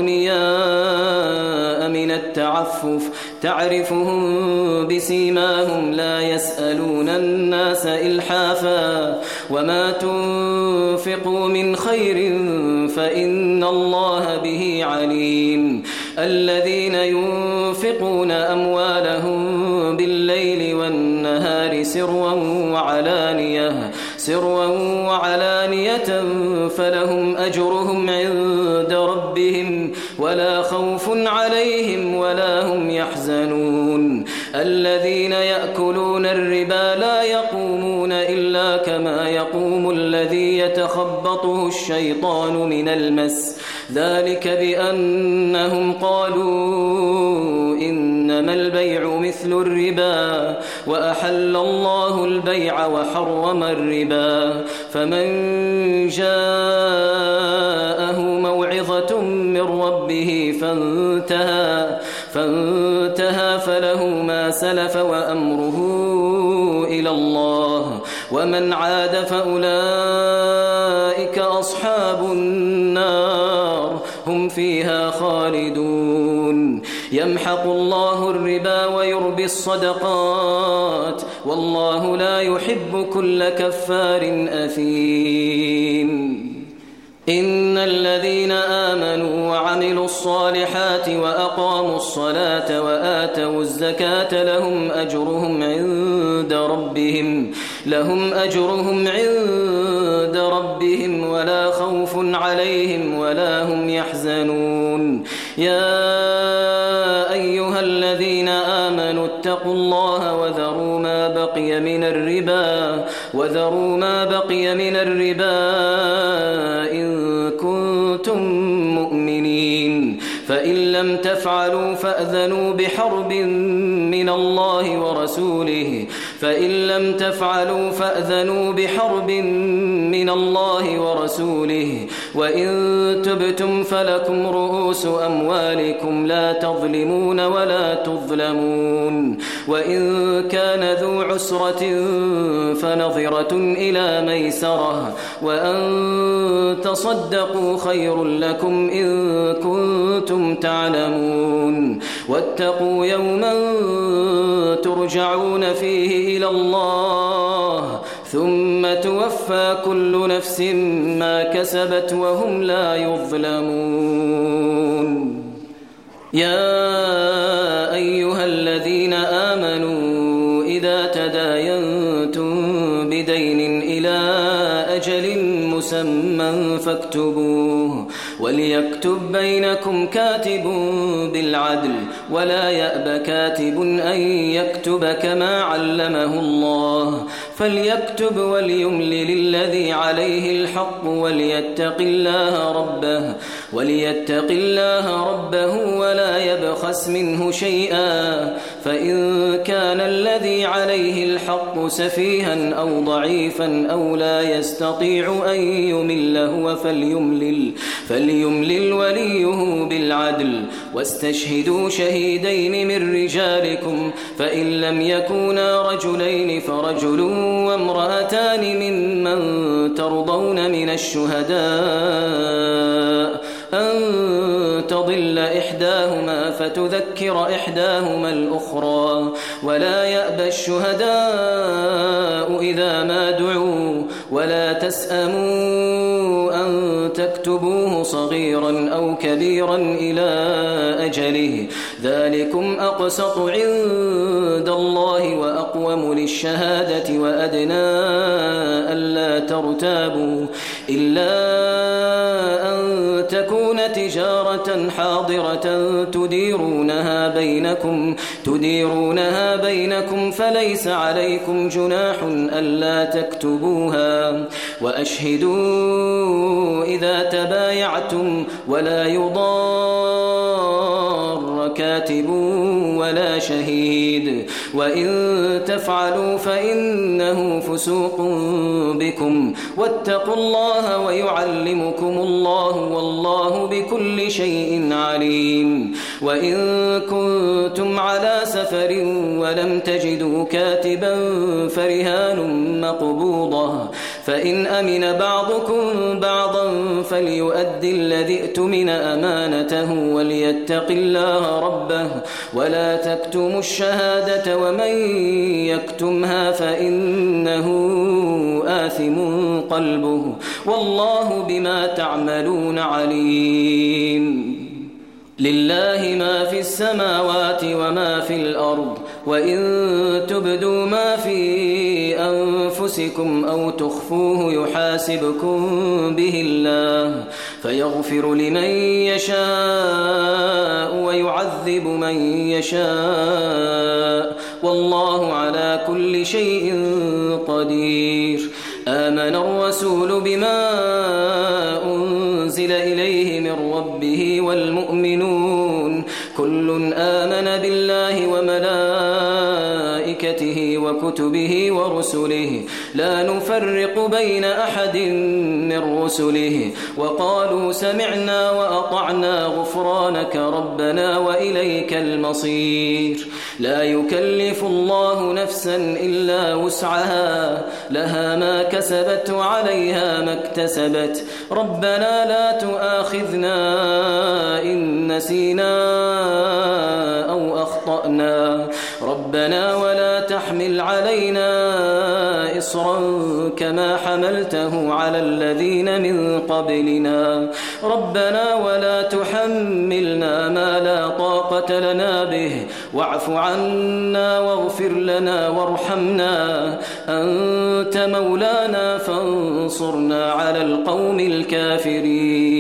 أغنياء من التعفف تعرفهم بسيماهم لا يسألون الناس إلحافا وما تنفقوا من خير فإن الله به عليم الذين ينفقون أموالهم بالليل والنهار سرا وعلانية سرا وعلانية فلهم أجرهم عند ربهم ولا خوف عليهم ولا هم يحزنون الذين يأكلون الربا لا يقومون إلا كما يقوم الذي يتخبطه الشيطان من المس ذلك بأنهم قالوا إنما البيع مثل الربا وأحل الله البيع وحرم الربا فمن جاءه موعظة من ربه فانتهى فانتهى فله ما سلف وأمره إلى الله ومن عاد فأولئك أصحاب النار هم فيها خالدون يمحق الله الربا ويربي الصدقات والله لا يحب كل كفار أثيم إن الذين الصلاة وأقاموا الصلاة وآتوا الزكاة لهم أجرهم عند ربهم لهم أجرهم عند ربهم ولا خوف عليهم ولا هم يحزنون. يا أيها الذين آمنوا اتقوا الله وذروا ما بقي من الربا وذروا ما بقي من الربا إن كنتم مؤمنين، فإن لم تفعلوا فأذنوا بحرب من الله ورسوله فإن لم تفعلوا فأذنوا بحرب من الله ورسوله وإن تبتم فلكم رؤوس أموالكم لا تظلمون ولا تظلمون. وإن كان ذو عسرة فنظرة إلى ميسرة وأن تصدقوا خير لكم إن كنتم تعلمون. واتقوا يوما ترجعون فيه إلى الله ثم توفى كل نفس ما كسبت وهم لا يظلمون. يا أيها الذين آمنوا إذا تداينتم بدين إلى أجل مسمى فاكتبوه وليكتب بينكم كاتب بالعدل ولا يأب كاتب أن يكتب كما علمه الله فليكتب وليملل الذي عليه الحق وليتق الله ربه وليتق الله ربه ولا يبخس منه شيئا فإن كان الذي عليه الحق سفيها أو ضعيفا أو لا يستطيع أن يمل هو فليملل فليملل وليه بالعدل واستشهدوا شهيدين من رجالكم فإن لم يكونا رجلين فرجل وامرأتان ممن ترضون من الشهداء أن تضل إحداهما فتذكر إحداهما الأخرى ولا يأبى الشهداء إذا ما دعوا ولا تسأموا أن تكتبوه صغيرا أو كبيرا إلى أجله ذلكم أقسط عند الله وأقوم للشهادة وأدنى ألا ترتابوا إلا أن تكون تجارة حاضرة تديرونها بينكم تديرونها بينكم فليس عليكم جناح ألا تكتبوها وأشهدوا إذا تبايعتم ولا يضار كاتب ولا شهيد وإن تفعلوا فإنه فسوق بكم واتقوا الله ويعلمكم الله والله بكل شيء عليم. وإن كنتم على سفر ولم تجدوا كاتبا فرهان مقبوضة فإن أمن بعضكم بعضا فليؤدي الذي ائتمن أمانته وليتق الله ربه ولا تكتموا الشهادة ومن يكتمها فإنه آثم قلبه والله بما تعملون عليم. لله ما في السماوات وما في الأرض وإن تبدوا ما في أنفسكم أو تخفوه يحاسبكم به الله فيغفر لمن يشاء ويعذب من يشاء والله على كل شيء قدير. آمن الرسول بما أنزل إليه من ربه والمؤمنون كل آمن بالله وملائكته وكتبه ورسله لا نفرق بين أحد من رسله وقالوا سمعنا وأطعنا غفرانك ربنا وإليك المصير. لا يكلف الله نفسا إلا وسعها لها ما كسبت وعليها ما اكتسبت ربنا لا تؤاخذنا إن نسينا أو أخطأنا ربنا ولا تحمل علينا إصرا كما حملته على الذين من قبلنا ربنا ولا تحملنا ما لا طاقة لنا به واعف عنا واغفر لنا وارحمنا أنت مولانا فانصرنا على القوم الكافرين